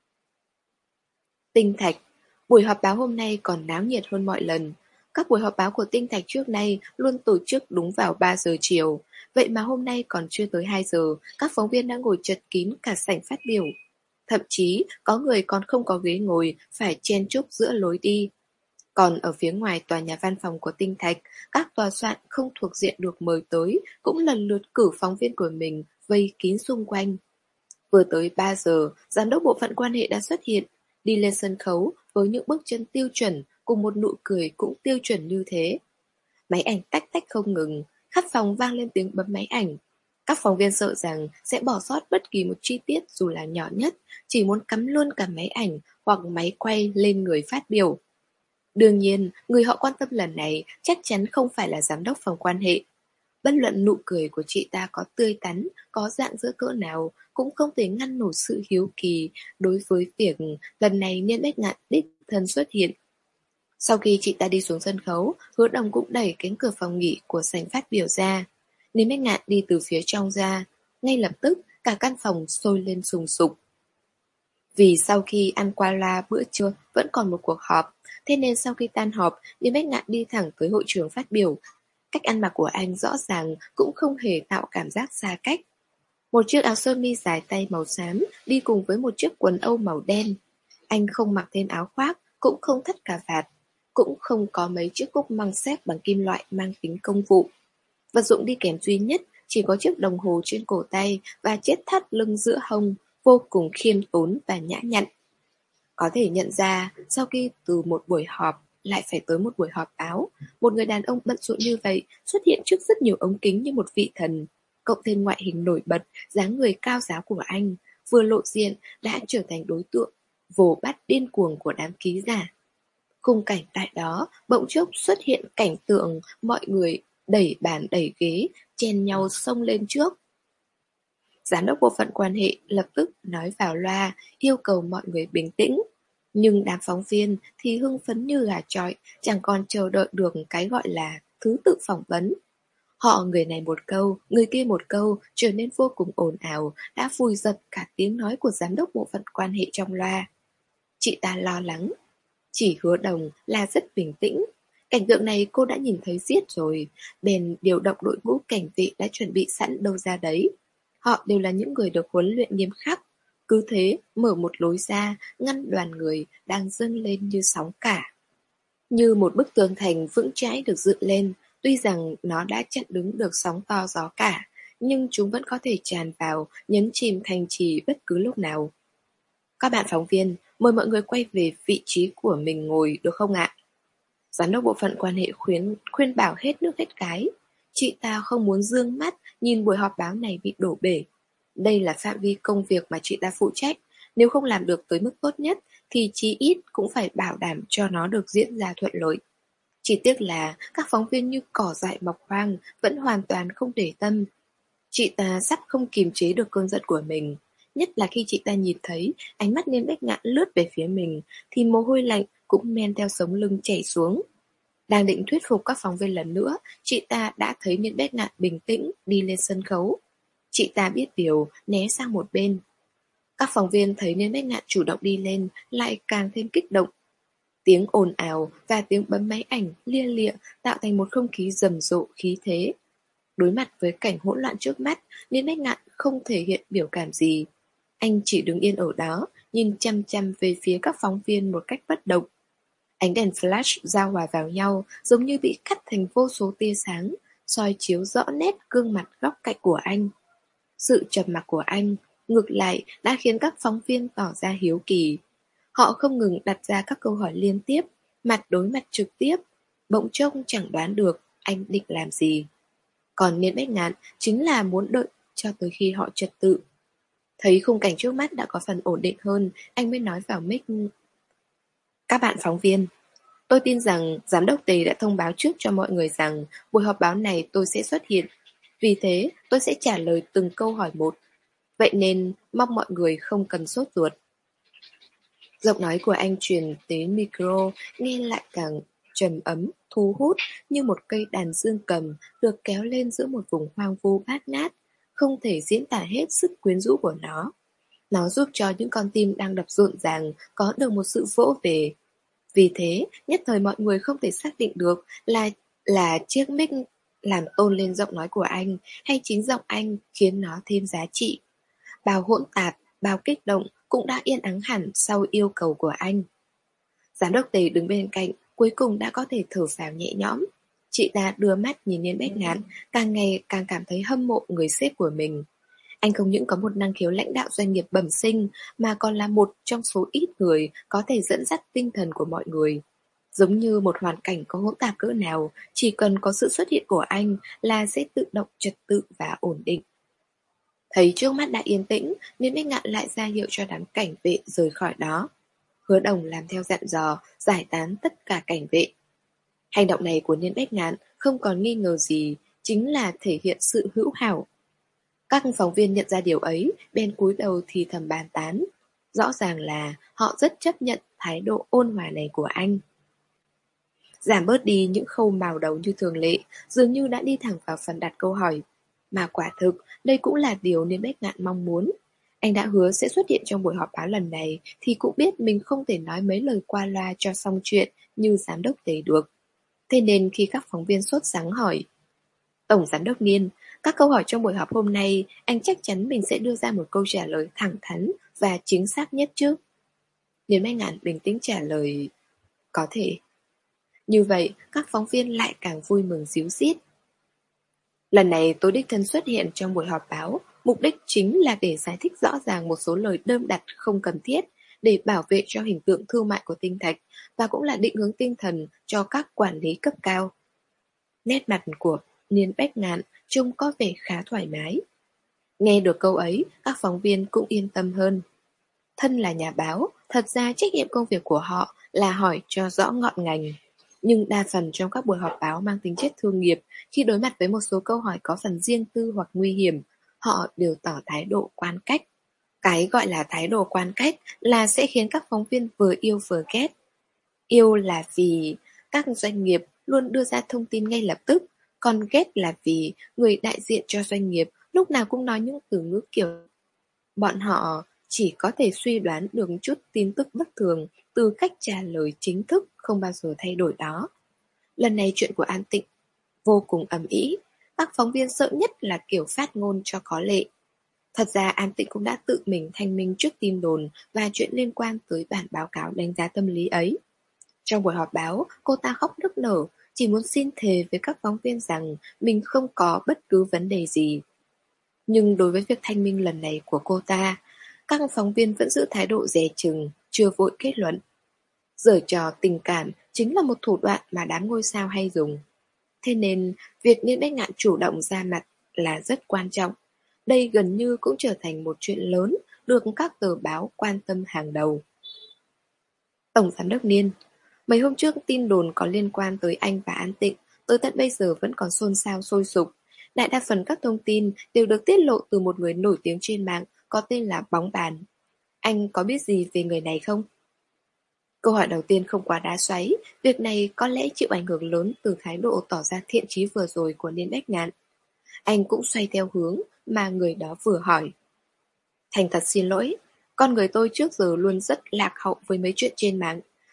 Tinh Thạch. Buổi họp báo hôm nay còn náo nhiệt hơn mọi lần. Các buổi họp báo của Tinh Thạch trước nay luôn tổ chức đúng vào ba giờ chiều. Vậy mà hôm nay còn chưa tới hai giờ, các phóng viên đã ngồi chật kín cả sảnh phát biểu. Thậm chí, có người còn không có ghế ngồi, phải chen chúc giữa lối đi. Còn ở phía ngoài tòa nhà văn phòng của Tinh Thạch, các tòa soạn không thuộc diện được mời tới cũng lần lượt cử phóng viên của mình vây kín xung quanh. Vừa tới ba giờ, giám đốc bộ phận quan hệ đã xuất hiện, đi lên sân khấu với những bước chân tiêu chuẩn cùng một nụ cười cũng tiêu chuẩn như thế. Máy ảnh tách tách không ngừng, khắp phòng vang lên tiếng bấm máy ảnh. Các phóng viên sợ rằng sẽ bỏ sót bất kỳ một chi tiết dù là nhỏ nhất, chỉ muốn cắm luôn cả máy ảnh hoặc máy quay lên người phát biểu. Đương nhiên, người họ quan tâm lần này chắc chắn không phải là giám đốc phòng quan hệ. Bất luận nụ cười của chị ta có tươi tắn, có dạng dỡ cỡ nào, cũng không thể ngăn nổi sự hiếu kỳ đối với việc lần này Niên Bách Ngạn đích thân xuất hiện. Sau khi chị ta đi xuống sân khấu, Hứa Đồng cũng đẩy cánh cửa phòng nghỉ của sảnh phát biểu ra. Niên Bách Ngạn đi từ phía trong ra, ngay lập tức cả căn phòng sôi lên sùng sục. Vì sau khi ăn qua loa bữa trưa vẫn còn một cuộc họp, thế nên sau khi tan họp, Niên Bách Ngạn đi thẳng tới hội trường phát biểu. Cách ăn mặc của anh rõ ràng cũng không hề tạo cảm giác xa cách. Một chiếc áo sơ mi dài tay màu xám đi cùng với một chiếc quần âu màu đen. Anh không mặc thêm áo khoác, cũng không thắt cà vạt, cũng không có mấy chiếc cúc măng xếp bằng kim loại mang tính công vụ. Vật dụng đi kèm duy nhất chỉ có chiếc đồng hồ trên cổ tay và chiếc thắt lưng giữa hông, vô cùng khiêm tốn và nhã nhặn. Có thể nhận ra, sau khi từ một buổi họp lại phải tới một buổi họp báo, một người đàn ông bận rộn như vậy xuất hiện trước rất nhiều ống kính như một vị thần. Cộng thêm ngoại hình nổi bật, dáng người cao giáo của anh, vừa lộ diện đã trở thành đối tượng vồ bắt điên cuồng của đám ký giả. Khung cảnh tại đó bỗng chốc xuất hiện cảnh tượng mọi người đẩy bàn đẩy ghế, chen nhau xông lên trước. Giám đốc bộ phận quan hệ lập tức nói vào loa, yêu cầu mọi người bình tĩnh. Nhưng đám phóng viên thì hưng phấn như gà chọi, chẳng còn chờ đợi được cái gọi là thứ tự phỏng vấn. Họ người này một câu, người kia một câu, trở nên vô cùng ồn ào, đã vùi dập cả tiếng nói của giám đốc bộ phận quan hệ trong loa. Chị ta lo lắng. Chỉ Hứa Đồng là rất bình tĩnh. Cảnh tượng này cô đã nhìn thấy giết rồi, bèn điều động đội ngũ cảnh vệ đã chuẩn bị sẵn đâu ra đấy. Họ đều là những người được huấn luyện nghiêm khắc. Cứ thế, mở một lối ra, ngăn đoàn người đang dâng lên như sóng cả. Như một bức tường thành vững chãi được dựng lên, tuy rằng nó đã chặn đứng được sóng to gió cả, nhưng chúng vẫn có thể tràn vào, nhấn chìm thành trì bất cứ lúc nào. Các bạn phóng viên, mời mọi người quay về vị trí của mình ngồi được không ạ? Giám đốc bộ phận quan hệ khuyến, khuyên bảo hết nước hết cái. Chị ta không muốn dương mắt nhìn buổi họp báo này bị đổ bể. Đây là phạm vi công việc mà chị ta phụ trách. Nếu không làm được tới mức tốt nhất thì chí ít cũng phải bảo đảm cho nó được diễn ra thuận lợi. Chỉ tiếc là các phóng viên như cỏ dại mọc hoang vẫn hoàn toàn không để tâm. Chị ta sắp không kiềm chế được cơn giận của mình. Nhất là khi chị ta nhìn thấy ánh mắt Niên Bách Ngạn lướt về phía mình, thì mồ hôi lạnh cũng men theo sống lưng chảy xuống. Đang định thuyết phục các phóng viên lần nữa, chị ta đã thấy Niên Bách Ngạn bình tĩnh đi lên sân khấu. Chị ta biết điều, né sang một bên. Các phóng viên thấy Niên Bách Ngạn chủ động đi lên, lại càng thêm kích động. Tiếng ồn ào và tiếng bấm máy ảnh lia lịa tạo thành một không khí rầm rộ khí thế. Đối mặt với cảnh hỗn loạn trước mắt, Liên Bách Ngạn không thể hiện biểu cảm gì. Anh chỉ đứng yên ở đó, nhìn chăm chăm về phía các phóng viên một cách bất động. Ánh đèn flash giao hòa vào nhau giống như bị cắt thành vô số tia sáng, soi chiếu rõ nét gương mặt góc cạnh của anh. Sự trầm mặc của anh, ngược lại, đã khiến các phóng viên tỏ ra hiếu kỳ. Họ không ngừng đặt ra các câu hỏi liên tiếp, mặt đối mặt trực tiếp. Bỗng trông chẳng đoán được anh định làm gì. Còn Niên Bách Ngạn chính là muốn đợi cho tới khi họ trật tự. Thấy khung cảnh trước mắt đã có phần ổn định hơn, anh mới nói vào mic. Các bạn phóng viên, tôi tin rằng Giám đốc Tề đã thông báo trước cho mọi người rằng buổi họp báo này tôi sẽ xuất hiện. Vì thế, tôi sẽ trả lời từng câu hỏi một. Vậy nên, mong mọi người không cần sốt ruột. Giọng nói của anh truyền đến micro, nghe lại càng trầm ấm, thu hút như một cây đàn dương cầm được kéo lên giữa một vùng hoang vu bát ngát, không thể diễn tả hết sức quyến rũ của nó. Nó giúp cho những con tim đang đập rộn ràng có được một sự vỗ về. Vì thế, nhất thời mọi người không thể xác định được là là chiếc mic làm tôn lên giọng nói của anh hay chính giọng anh khiến nó thêm giá trị. Bao hỗn tạp, bao kích động cũng đã yên ắng hẳn sau yêu cầu của anh. Giám đốc Tề đứng bên cạnh, cuối cùng đã có thể thở phào nhẹ nhõm. Chị ta đưa mắt nhìn Niên Bách Ngạn, càng ngày càng cảm thấy hâm mộ người sếp của mình. Anh không những có một năng khiếu lãnh đạo doanh nghiệp bẩm sinh, mà còn là một trong số ít người có thể dẫn dắt tinh thần của mọi người. Giống như một hoàn cảnh có hỗn tạp cỡ nào, chỉ cần có sự xuất hiện của anh là sẽ tự động trật tự và ổn định. Thấy trước mắt đã yên tĩnh, Niên Bách Ngạn lại ra hiệu cho đám cảnh vệ rời khỏi đó. Hứa Đồng làm theo dặn dò, giải tán tất cả cảnh vệ. Hành động này của Niên Bách Ngạn không còn nghi ngờ gì, chính là thể hiện sự hữu hảo. Các phóng viên nhận ra điều ấy, bên cúi đầu thì thầm bàn tán. Rõ ràng là họ rất chấp nhận thái độ ôn hòa này của anh. Giảm bớt đi những khâu mào đầu như thường lệ, dường như đã đi thẳng vào phần đặt câu hỏi. Mà quả thực, đây cũng là điều Niên Bách Ngạn mong muốn. Anh đã hứa sẽ xuất hiện trong buổi họp báo lần này, thì cũng biết mình không thể nói mấy lời qua loa cho xong chuyện như giám đốc Tề được. Thế nên khi các phóng viên sốt sắng hỏi, Tổng giám đốc Niên, các câu hỏi trong buổi họp hôm nay, anh chắc chắn mình sẽ đưa ra một câu trả lời thẳng thắn và chính xác nhất chứ? Niên Bách Ngạn bình tĩnh trả lời, có thể. Như vậy, các phóng viên lại càng vui mừng ríu rít. Lần này tôi đích thân xuất hiện trong buổi họp báo, mục đích chính là để giải thích rõ ràng một số lời đơm đặt không cần thiết, để bảo vệ cho hình tượng thương mại của Tinh Thạch, và cũng là định hướng tinh thần cho các quản lý cấp cao. Nét mặt của Niên Bách Ngạn trông có vẻ khá thoải mái. Nghe được câu ấy, các phóng viên cũng yên tâm hơn. Thân là nhà báo, thật ra trách nhiệm công việc của họ là hỏi cho rõ ngọn ngành. Nhưng đa phần trong các buổi họp báo mang tính chất thương nghiệp, khi đối mặt với một số câu hỏi có phần riêng tư hoặc nguy hiểm, họ đều tỏ thái độ quan cách. Cái gọi là thái độ quan cách là sẽ khiến các phóng viên vừa yêu vừa ghét. Yêu là vì các doanh nghiệp luôn đưa ra thông tin ngay lập tức, còn ghét là vì người đại diện cho doanh nghiệp lúc nào cũng nói những từ ngữ kiểu bọn họ chỉ có thể suy đoán được chút tin tức bất thường từ cách trả lời chính thức không bao giờ thay đổi đó. Lần này chuyện của An Tịnh vô cùng ầm ĩ, các phóng viên sợ nhất là kiểu phát ngôn cho có lệ. Thật ra An Tịnh cũng đã tự mình thanh minh trước tin đồn và chuyện liên quan tới bản báo cáo đánh giá tâm lý ấy. Trong buổi họp báo, cô ta khóc nức nở, chỉ muốn xin thề với các phóng viên rằng mình không có bất cứ vấn đề gì. Nhưng đối với việc thanh minh lần này của cô ta, các phóng viên vẫn giữ thái độ dè chừng, chưa vội kết luận. Giở trò tình cảm chính là một thủ đoạn mà đám ngôi sao hay dùng. Thế nên, việc Niên Bách Ngạn chủ động ra mặt là rất quan trọng. Đây gần như cũng trở thành một chuyện lớn được các tờ báo quan tâm hàng đầu. Tổng giám đốc Niên, mấy hôm trước tin đồn có liên quan tới anh và An Tịnh, tới tận bây giờ vẫn còn xôn xao sôi sục. Đại đa phần các thông tin đều được tiết lộ từ một người nổi tiếng trên mạng có tên là Bóng Bàn. Anh có biết gì về người này không? Câu hỏi đầu tiên không quá đá xoáy, việc này có lẽ chịu ảnh hưởng lớn từ thái độ tỏ ra thiện chí vừa rồi của Niên Bách Ngạn. Anh cũng xoay theo hướng mà người đó vừa hỏi. Thành thật xin lỗi, con người tôi trước giờ luôn rất lạc hậu với mấy chuyện trên mạng.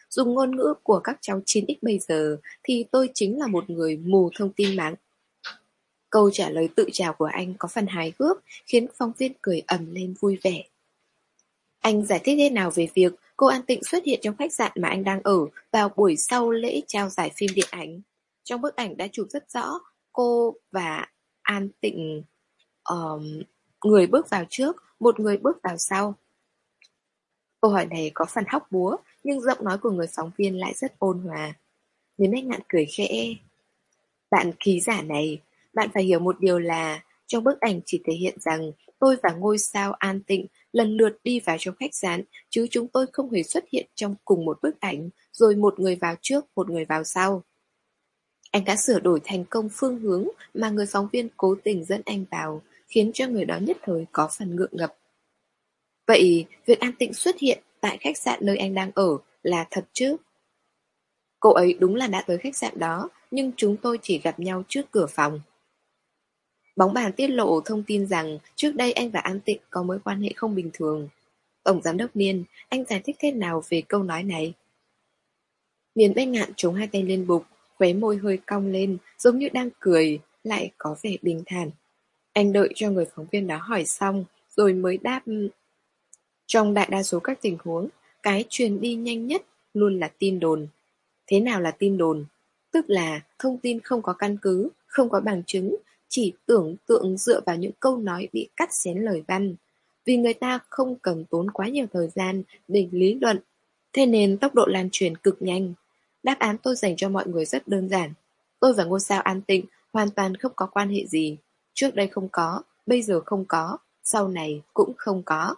Dùng ngôn ngữ của các cháu chín x bây giờ thì tôi chính là một người mù thông tin mạng. Câu trả lời tự trào của anh có phần hài hước, khiến phóng viên cười ầm lên vui vẻ. Anh giải thích thế nào về việc cô An Tịnh xuất hiện trong khách sạn mà anh đang ở vào buổi sau lễ trao giải phim điện ảnh? Trong bức ảnh đã chụp rất rõ, cô và An Tịnh, um, người bước vào trước, một người bước vào sau. Câu hỏi này có phần hóc búa, nhưng giọng nói của người phóng viên lại rất ôn hòa. Nếu Bách Ngạn cười khẽ. Bạn ký giả này, bạn phải hiểu một điều là trong bức ảnh chỉ thể hiện rằng tôi và ngôi sao An Tịnh lần lượt đi vào trong khách sạn, chứ chúng tôi không hề xuất hiện trong cùng một bức ảnh, rồi một người vào trước, một người vào sau. Anh đã sửa đổi thành công phương hướng mà người phóng viên cố tình dẫn anh vào, khiến cho người đó nhất thời có phần ngượng ngập. Vậy, việc An Tịnh xuất hiện tại khách sạn nơi anh đang ở là thật chứ? Cô ấy đúng là đã tới khách sạn đó, nhưng chúng tôi chỉ gặp nhau trước cửa phòng. Bóng bàn tiết lộ thông tin rằng trước đây anh và An Tịnh có mối quan hệ không bình thường. Tổng giám đốc Niên, anh giải thích thế nào về câu nói này? Miền Bách Ngạn chống hai tay lên bụng, khóe môi hơi cong lên, giống như đang cười, lại có vẻ bình thản. Anh đợi cho người phóng viên đó hỏi xong, rồi mới đáp. Trong đại đa số các tình huống, cái truyền đi nhanh nhất luôn là tin đồn. Thế nào là tin đồn? Tức là thông tin không có căn cứ, không có bằng chứng, chỉ tưởng tượng dựa vào những câu nói bị cắt xén lời văn. Vì người ta không cần tốn quá nhiều thời gian để lý luận, thế nên tốc độ lan truyền cực nhanh. Đáp án tôi dành cho mọi người rất đơn giản. Tôi và ngôi sao An Tịnh hoàn toàn không có quan hệ gì. Trước đây không có, bây giờ không có, sau này cũng không có.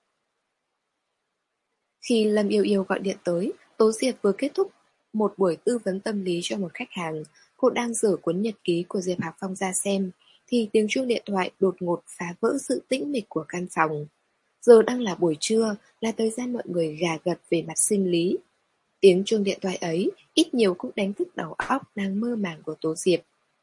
Khi Lâm Yêu Yêu gọi điện tới, Tố Diệp vừa kết thúc một buổi tư vấn tâm lý cho một khách hàng. Cô đang dở cuốn nhật ký của Diệp Hạc Phong ra xem, thì tiếng chuông điện thoại đột ngột phá vỡ sự tĩnh mịch của căn phòng. Giờ đang là buổi trưa, là thời gian mọi người gà gật về mặt sinh lý. Tiếng chuông điện thoại ấy ít nhiều cũng đánh thức đầu óc đang mơ màng của Tố Diệp.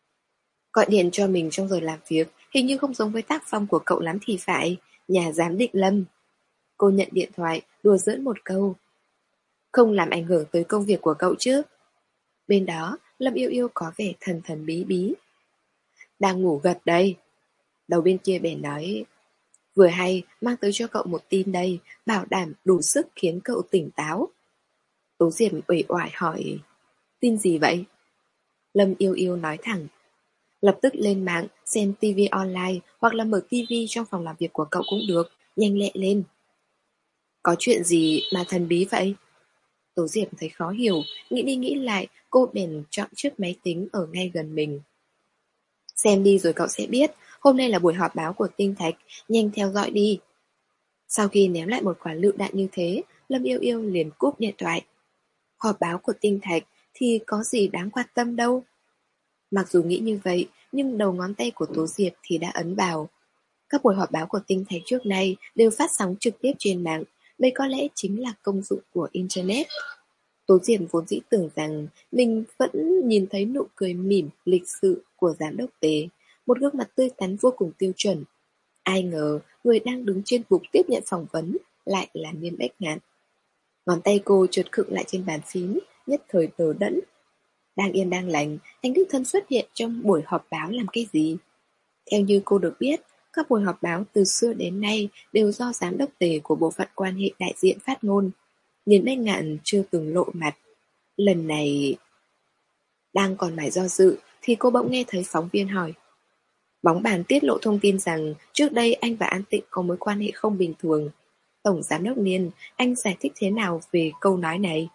Gọi điện cho mình trong giờ làm việc hình như không giống với tác phong của cậu lắm thì phải, nhà giám định Lâm. Cô nhận điện thoại, đùa giỡn một câu. Không làm ảnh hưởng tới công việc của cậu chứ? Bên đó, Lâm Yêu Yêu có vẻ thần thần bí bí. Đang ngủ gật đây. Đầu bên kia bèn nói. Vừa hay, mang tới cho cậu một tin đây, bảo đảm đủ sức khiến cậu tỉnh táo. Tố Diệp uể oải hỏi. Tin gì vậy? Lâm Yêu Yêu nói thẳng. Lập tức lên mạng, xem tivi online hoặc là mở tivi trong phòng làm việc của cậu cũng được, nhanh lẹ lên. Có chuyện gì mà thần bí vậy? Tố Diệp thấy khó hiểu, nghĩ đi nghĩ lại, cô bèn chọn chiếc máy tính ở ngay gần mình. Xem đi rồi cậu sẽ biết, hôm nay là buổi họp báo của Tinh Thạch, nhanh theo dõi đi. Sau khi ném lại một quả lựu đạn như thế, Lâm Yêu Yêu liền cúp điện thoại. Họp báo của Tinh Thạch thì có gì đáng quan tâm đâu. Mặc dù nghĩ như vậy, nhưng đầu ngón tay của Tố Diệp thì đã ấn vào. Các buổi họp báo của Tinh Thạch trước nay đều phát sóng trực tiếp trên mạng, đây có lẽ chính là công dụng của Internet. Tố Diệp vốn dĩ tưởng rằng mình vẫn nhìn thấy nụ cười mỉm, lịch sự của giám đốc Tế, một gương mặt tươi tắn vô cùng tiêu chuẩn. Ai ngờ người đang đứng trên bục tiếp nhận phỏng vấn lại là Niên Bách Ngạn. Ngón tay cô trượt khựng lại trên bàn phím, nhất thời đờ đẫn. Đang yên đang lành, anh đích thân xuất hiện trong buổi họp báo làm cái gì? Theo như cô được biết, các buổi họp báo từ xưa đến nay đều do giám đốc Tề của bộ phận quan hệ đại diện phát ngôn. Niên Bách Ngạn chưa từng lộ mặt. Lần này... Đang còn mải do dự thì cô bỗng nghe thấy phóng viên hỏi. Bóng bàn tiết lộ thông tin rằng trước đây anh và An Tịnh có mối quan hệ không bình thường. Tổng giám đốc Niên, anh giải thích thế nào về câu nói này?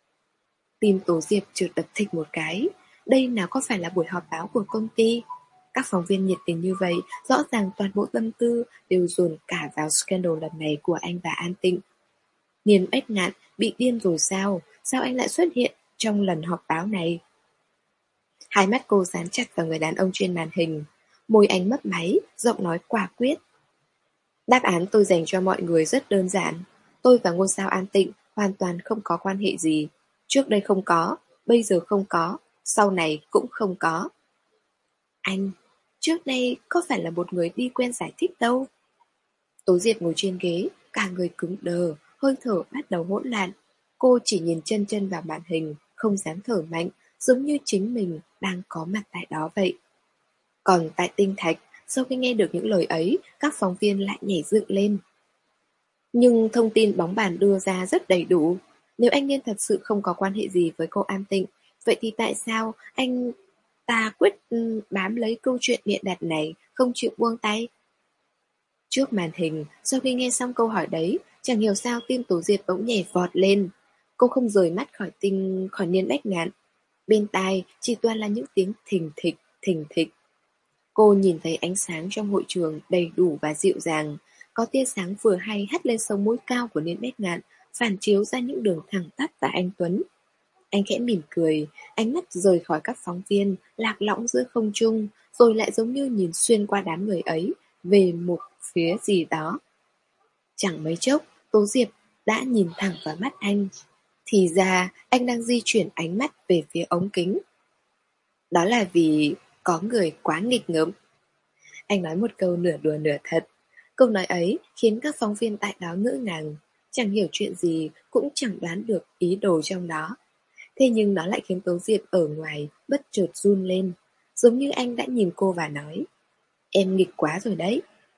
Tim Tố Diệp chợt đập thịch một cái. Đây nào có phải là buổi họp báo của công ty? Các phóng viên nhiệt tình như vậy, rõ ràng toàn bộ tâm tư đều dồn cả vào scandal lần này của anh và An Tịnh. Niên Bách Ngạn bị điên rồi sao? Sao anh lại xuất hiện trong lần họp báo này? Hai mắt cô dán chặt vào người đàn ông trên màn hình. Môi anh mấp máy, giọng nói quả quyết. Đáp án tôi dành cho mọi người rất đơn giản. Tôi và ngôi sao An Tịnh hoàn toàn không có quan hệ gì. Trước đây không có, bây giờ không có, sau này cũng không có. Anh, trước đây có phải là một người đi quen giải thích đâu. Tố Diệp ngồi trên ghế, cả người cứng đờ, hơi thở bắt đầu hỗn loạn. Cô chỉ nhìn chân chân vào màn hình, không dám thở mạnh, giống như chính mình đang có mặt tại đó vậy. Còn tại Tinh Thạch, sau khi nghe được những lời ấy, các phóng viên lại nhảy dựng lên. Nhưng thông tin bóng bàn đưa ra rất đầy đủ. Nếu anh Niên thật sự không có quan hệ gì với cô An Tịnh, vậy thì tại sao anh ta quyết ừ, bám lấy câu chuyện bịa đặt này, không chịu buông tay? Trước màn hình, sau khi nghe xong câu hỏi đấy, chẳng hiểu sao tim Tố Diệp bỗng nhảy vọt lên. Cô không rời mắt khỏi tinh khỏi Niên Bách Ngạn. Bên tai chỉ toàn là những tiếng thình thịch, thình thịch. Cô nhìn thấy ánh sáng trong hội trường đầy đủ và dịu dàng. Có tia sáng vừa hay hắt lên sống mũi cao của Niên Bách Ngạn, phản chiếu ra những đường thẳng tắp và anh tuấn. Anh khẽ mỉm cười, ánh mắt rời khỏi các phóng viên, lạc lõng giữa không trung, rồi lại giống như nhìn xuyên qua đám người ấy, về một phía gì đó. Chẳng mấy chốc, Tố Diệp đã nhìn thẳng vào mắt anh. Thì ra, anh đang di chuyển ánh mắt về phía ống kính. Đó là vì có người quá nghịch ngợm. Anh nói một câu nửa đùa nửa thật. Câu nói ấy khiến các phóng viên tại đó ngỡ ngàng. Chẳng hiểu chuyện gì, cũng chẳng đoán được ý đồ trong đó. Thế nhưng nó lại khiến Tố Diệp ở ngoài bất chợt run lên, giống như anh đã nhìn cô và nói: "Em nghịch quá rồi đấy."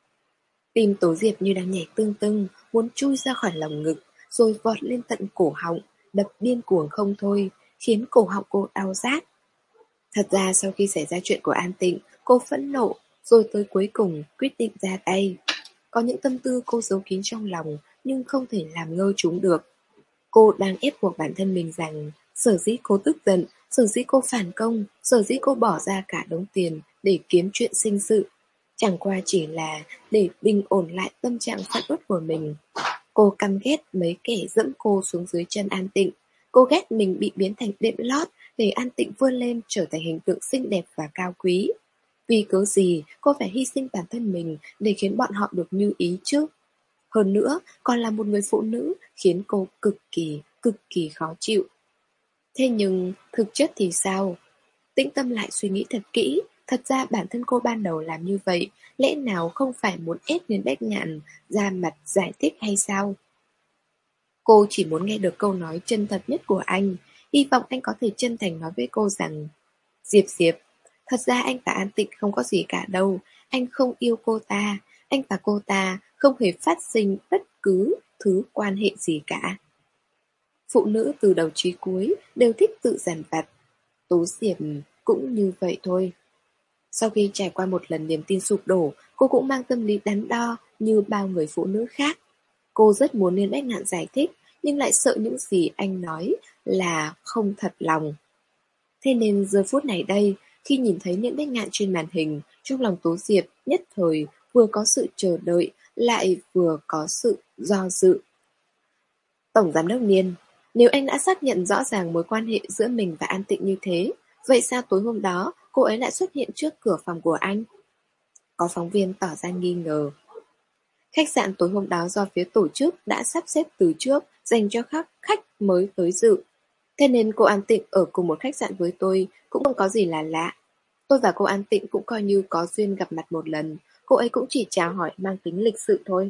Tim Tố Diệp như đang nhảy tưng tưng, muốn chui ra khỏi lòng ngực, rồi vọt lên tận cổ họng, đập điên cuồng không thôi, khiến cổ họng cô đau rát. Thật ra sau khi xảy ra chuyện của An Tịnh, cô phẫn nộ, rồi tới cuối cùng quyết định ra tay. Có những tâm tư cô giấu kín trong lòng, nhưng không thể làm ngơ chúng được. Cô đang ép buộc bản thân mình rằng sở dĩ cô tức giận, sở dĩ cô phản công, sở dĩ cô bỏ ra cả đống tiền để kiếm chuyện sinh sự, chẳng qua chỉ là để bình ổn lại tâm trạng phẫn uất của mình. Cô căm ghét mấy kẻ dẫm cô xuống dưới chân An Tịnh. Cô ghét mình bị biến thành đệm lót để An Tịnh vươn lên trở thành hình tượng xinh đẹp và cao quý. Vì cớ gì cô phải hy sinh bản thân mình để khiến bọn họ được như ý chứ? Hơn nữa, còn là một người phụ nữ khiến cô cực kỳ, cực kỳ khó chịu. Thế nhưng, thực chất thì sao? Tĩnh tâm lại suy nghĩ thật kỹ, thật ra bản thân cô ban đầu làm như vậy, lẽ nào không phải muốn ép đến Bách Ngạn ra mặt giải thích hay sao? Cô chỉ muốn nghe được câu nói chân thật nhất của anh, hy vọng anh có thể chân thành nói với cô rằng: Diệp Diệp, thật ra anh và An Tịnh không có gì cả đâu, anh không yêu cô ta, anh và cô ta không hề phát sinh bất cứ thứ quan hệ gì cả. Phụ nữ từ đầu chí cuối đều thích tự giàn vặt, Tố Diệp cũng như vậy thôi. Sau khi trải qua một lần niềm tin sụp đổ, cô cũng mang tâm lý đắn đo như bao người phụ nữ khác. Cô rất muốn Niên Bách Ngạn giải thích, nhưng lại sợ những gì anh nói là không thật lòng. Thế nên giờ phút này đây, khi nhìn thấy Niên Bách Ngạn trên màn hình, trong lòng Tố Diệp nhất thời vừa có sự chờ đợi, lại vừa có sự do dự. Tổng giám đốc Niên, nếu anh đã xác nhận rõ ràng mối quan hệ giữa mình và An Tịnh như thế, vậy sao tối hôm đó cô ấy lại xuất hiện trước cửa phòng của anh? Có phóng viên tỏ ra nghi ngờ. Khách sạn tối hôm đó do phía tổ chức đã sắp xếp từ trước dành cho các khách mới tới dự. Thế nên cô An Tịnh ở cùng một khách sạn với tôi cũng không có gì là lạ. Tôi và cô An Tịnh cũng coi như có duyên gặp mặt một lần, cô ấy cũng chỉ chào hỏi mang tính lịch sự thôi.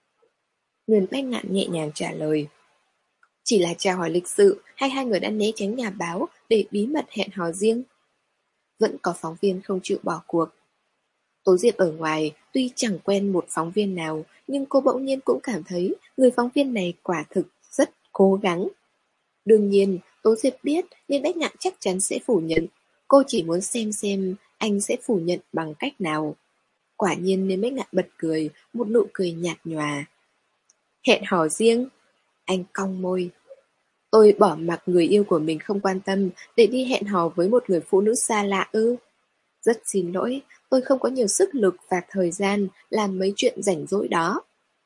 Nguyên Bách Ngạn nhẹ nhàng trả lời. Chỉ là chào hỏi lịch sự hay hai người đã né tránh nhà báo để bí mật hẹn hò riêng? Vẫn có phóng viên không chịu bỏ cuộc. Tố Diệp ở ngoài tuy chẳng quen một phóng viên nào, nhưng cô bỗng nhiên cũng cảm thấy người phóng viên này quả thực rất cố gắng. Đương nhiên, Tố Diệp biết nên Bách Ngạn chắc chắn sẽ phủ nhận. Cô chỉ muốn xem xem anh sẽ phủ nhận bằng cách nào. Quả nhiên nên Bách Ngạn bật cười, một nụ cười nhạt nhòa. Hẹn hò riêng? Anh cong môi. Tôi bỏ mặc người yêu của mình không quan tâm để đi hẹn hò với một người phụ nữ xa lạ ư? Rất xin lỗi, tôi không có nhiều sức lực và thời gian làm mấy chuyện rảnh rỗi đó.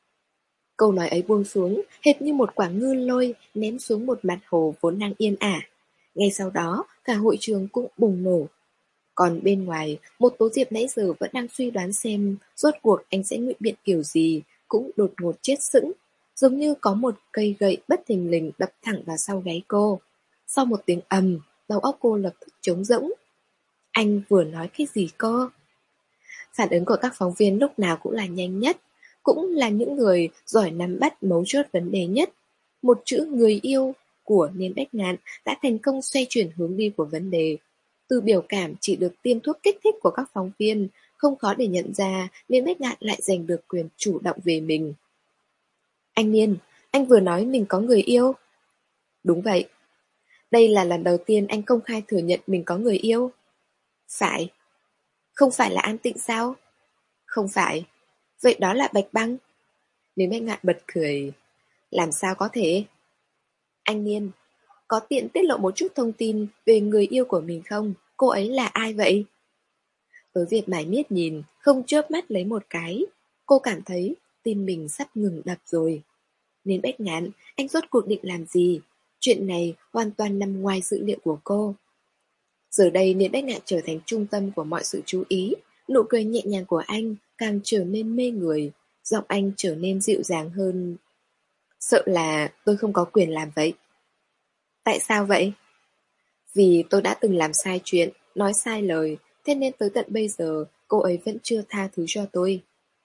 Câu nói ấy buông xuống, hệt như một quả ngư lôi ném xuống một mặt hồ vốn đang yên ả. Ngay sau đó, cả hội trường cũng bùng nổ. Còn bên ngoài, một Tố Diệp nãy giờ vẫn đang suy đoán xem rốt cuộc anh sẽ ngụy biện kiểu gì, cũng đột ngột chết sững, giống như có một cây gậy bất thình lình đập thẳng vào sau gáy cô. Sau một tiếng ầm, đầu óc cô lập tức trống rỗng. Anh vừa nói cái gì cơ? Phản ứng của các phóng viên lúc nào cũng là nhanh nhất, cũng là những người giỏi nắm bắt mấu chốt vấn đề nhất. Một chữ người yêu của Niên Bách Ngạn đã thành công xoay chuyển hướng đi của vấn đề. Từ biểu cảm chỉ được tiêm thuốc kích thích của các phóng viên, không khó để nhận ra Niên Bách Ngạn lại giành được quyền chủ động về mình. Anh Niên, anh vừa nói mình có người yêu. Đúng vậy. Đây là lần đầu tiên anh công khai thừa nhận mình có người yêu. Phải. Không phải là An Tịnh sao? Không phải. Vậy đó là Bạch Băng. Niên Bách Ngạn bật cười. Làm sao có thể? Anh Niên, có tiện tiết lộ một chút thông tin về người yêu của mình không? Cô ấy là ai vậy? Tố Diệp mải miết nhìn, không chớp mắt lấy một cái. Cô cảm thấy tim mình sắp ngừng đập rồi. Niên Bách Ngạn, anh rốt cuộc định làm gì? Chuyện này hoàn toàn nằm ngoài dự liệu của cô. Giờ đây Niên Bách Ngạn trở thành trung tâm của mọi sự chú ý. Nụ cười nhẹ nhàng của anh càng trở nên mê người. Giọng anh trở nên dịu dàng hơn. Sợ là tôi không có quyền làm vậy. Tại sao vậy? Vì tôi đã từng làm sai chuyện, nói sai lời, thế nên tới tận bây giờ cô ấy vẫn chưa tha thứ cho tôi.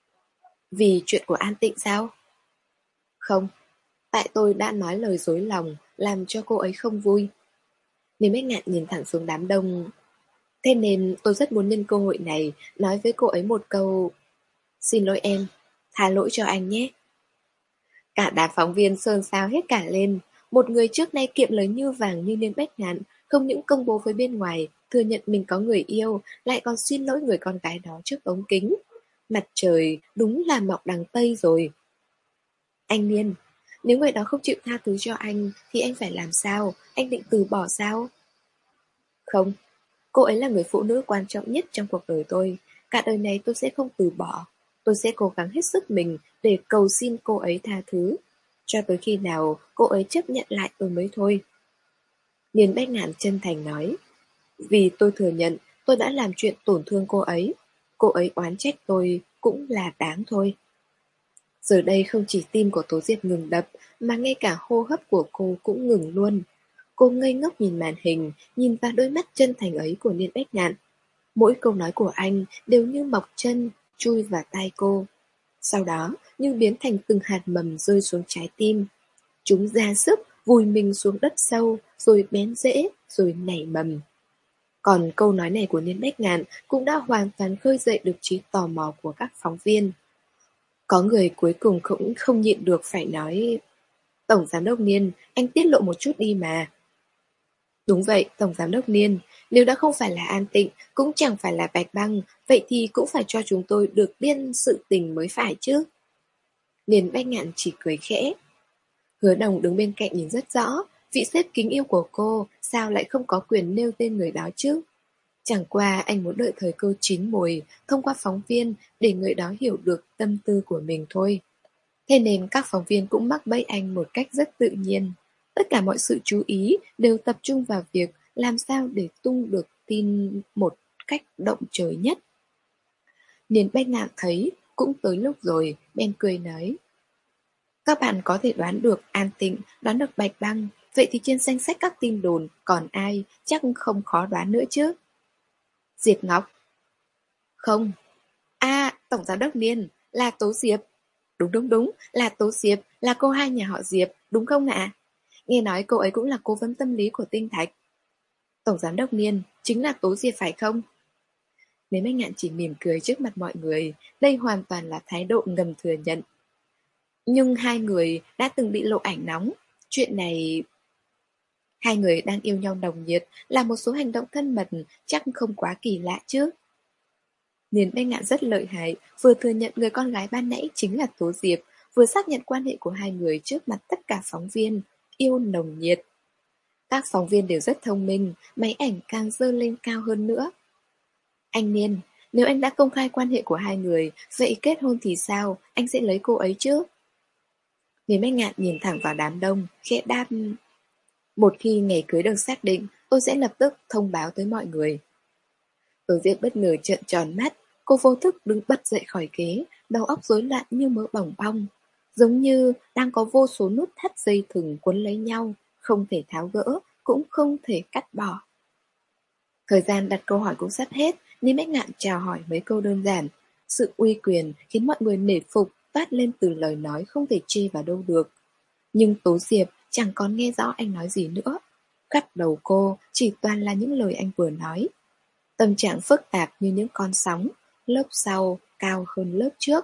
Vì chuyện của An Tịnh sao? Không, tại tôi đã nói lời dối lòng, làm cho cô ấy không vui. Niên Bách Ngạn nhìn thẳng xuống đám đông. Thế nên tôi rất muốn nhân cơ hội này nói với cô ấy một câu. Xin lỗi em, tha lỗi cho anh nhé. Cả đám phóng viên xôn xao hết cả lên. Một người trước nay kiệm lời như vàng như Niên Bách Ngạn, không những công bố với bên ngoài, thừa nhận mình có người yêu, lại còn xin lỗi người con gái đó trước ống kính. Mặt trời đúng là mọc đằng Tây rồi. Anh Niên, nếu người đó không chịu tha thứ cho anh, thì anh phải làm sao? Anh định từ bỏ sao? Không, cô ấy là người phụ nữ quan trọng nhất trong cuộc đời tôi. Cả đời này tôi sẽ không từ bỏ. Tôi sẽ cố gắng hết sức mình để cầu xin cô ấy tha thứ. Cho tới khi nào cô ấy chấp nhận lại tôi mới thôi. Niên Bách Ngạn chân thành nói. Vì tôi thừa nhận tôi đã làm chuyện tổn thương cô ấy. Cô ấy oán trách tôi cũng là đáng thôi. Giờ đây không chỉ tim của Tố Diệp ngừng đập, mà ngay cả hô hấp của cô cũng ngừng luôn. Cô ngây ngốc nhìn màn hình, nhìn vào đôi mắt chân thành ấy của Niên Bách Ngạn. Mỗi câu nói của anh đều như mọc chân, chui vào tai cô. Sau đó, như biến thành từng hạt mầm rơi xuống trái tim. Chúng ra sức, vùi mình xuống đất sâu, rồi bén rễ, rồi nảy mầm. Còn câu nói này của Niên Bách Ngạn cũng đã hoàn toàn khơi dậy được trí tò mò của các phóng viên. Có người cuối cùng cũng không nhịn được phải nói. Tổng giám đốc Niên, anh tiết lộ một chút đi mà. Đúng vậy, Tổng giám đốc Niên, nếu đã không phải là An Tịnh, cũng chẳng phải là Bạch Băng, vậy thì cũng phải cho chúng tôi được biên sự tình mới phải chứ. Niên Bách Ngạn chỉ cười khẽ. Hứa Đồng đứng bên cạnh nhìn rất rõ, vị sếp kính yêu của cô sao lại không có quyền nêu tên người đó chứ? Chẳng qua anh muốn đợi thời cơ chín mùi, thông qua phóng viên để người đó hiểu được tâm tư của mình thôi. Thế nên các phóng viên cũng mắc bẫy anh một cách rất tự nhiên. Tất cả mọi sự chú ý đều tập trung vào việc làm sao để tung được tin một cách động trời nhất. Niên Bách Ngạn thấy cũng tới lúc rồi, bèn cười nói. Các bạn có thể đoán được An Tịnh, đoán được Bạch Băng, vậy thì trên danh sách các tin đồn còn ai chắc không khó đoán nữa chứ. Diệp Ngọc. Không. À, Tổng giám đốc Niên, là Tố Diệp. Đúng đúng đúng, là Tố Diệp, là cô hai nhà họ Diệp, đúng không ạ? Nghe nói cô ấy cũng là cố vấn tâm lý của Tinh Thạch. Tổng giám đốc Niên, chính là Tố Diệp phải không? Nếu Bách Ngạn chỉ mỉm cười trước mặt mọi người, đây hoàn toàn là thái độ ngầm thừa nhận. Nhưng hai người đã từng bị lộ ảnh nóng. Chuyện này... Hai người đang yêu nhau nồng nhiệt, làm một số hành động thân mật chắc không quá kỳ lạ chứ. Niên Bách Ngạn rất lợi hại, vừa thừa nhận người con gái ban nãy chính là Tố Diệp, vừa xác nhận quan hệ của hai người trước mặt tất cả phóng viên, yêu nồng nhiệt. Các phóng viên đều rất thông minh, máy ảnh càng dơ lên cao hơn nữa. Anh Niên, nếu anh đã công khai quan hệ của hai người, vậy kết hôn thì sao, anh sẽ lấy cô ấy chứ? Niên Bách Ngạn nhìn thẳng vào đám đông, khẽ đáp. Một khi ngày cưới được xác định, tôi sẽ lập tức thông báo tới mọi người. Tố Diệp bất ngờ trợn tròn mắt, cô vô thức đứng bật dậy khỏi ghế, đầu óc rối loạn như mớ bỏng bong. Giống như đang có vô số nút thắt dây thừng quấn lấy nhau, không thể tháo gỡ, cũng không thể cắt bỏ. Thời gian đặt câu hỏi cũng sắp hết, nên Bách Ngạn chào hỏi mấy câu đơn giản. Sự uy quyền khiến mọi người nể phục toát lên từ lời nói không thể chê vào đâu được. Nhưng Tố Diệp chẳng còn nghe rõ anh nói gì nữa. Khắp đầu cô chỉ toàn là những lời anh vừa nói. Tâm trạng phức tạp như những con sóng, lớp sau cao hơn lớp trước.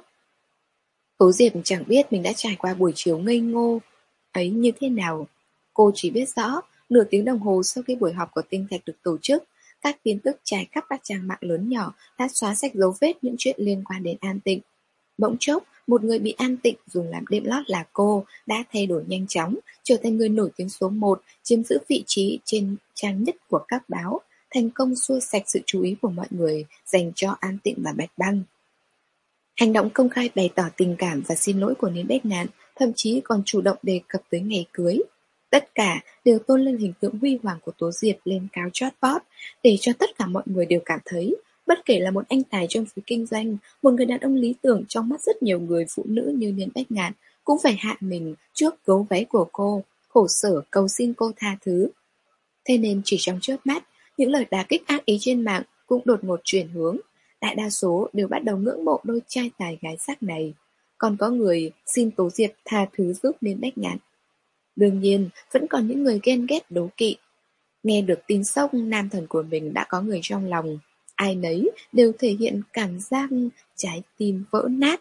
Tố Diệp chẳng biết mình đã trải qua buổi chiều ngây ngô ấy như thế nào. Cô chỉ biết rõ, nửa tiếng đồng hồ sau khi buổi họp của Tinh Thạch được tổ chức, các tin tức trải khắp các trang mạng lớn nhỏ đã xóa sạch dấu vết những chuyện liên quan đến An Tịnh. Bỗng chốc, một người bị An Tịnh dùng làm đệm lót là cô đã thay đổi nhanh chóng, trở thành người nổi tiếng số một, chiếm giữ vị trí trên trang nhất của các báo, thành công xua sạch sự chú ý của mọi người dành cho An Tịnh và Bạch Băng. Hành động công khai bày tỏ tình cảm và xin lỗi của Niến Bách Ngạn, thậm chí còn chủ động đề cập tới ngày cưới. Tất cả đều tôn lên hình tượng huy hoàng của Tố Diệp lên cao chót vót, để cho tất cả mọi người đều cảm thấy, bất kể là một anh tài trong giới kinh doanh, một người đàn ông lý tưởng trong mắt rất nhiều người phụ nữ như Niến Bách Ngạn, cũng phải hạ mình trước gấu váy của cô, khổ sở cầu xin cô tha thứ. Thế nên chỉ trong chớp mắt, những lời đả kích ác ý trên mạng cũng đột ngột chuyển hướng. Đại đa số đều bắt đầu ngưỡng mộ đôi trai tài gái sắc này. Còn có người xin Tố Diệp tha thứ giúp Niến Bách Ngạn. Đương nhiên, vẫn còn những người ghen ghét đố kỵ. Nghe được tin sốc nam thần của mình đã có người trong lòng, ai nấy đều thể hiện cảm giác trái tim vỡ nát.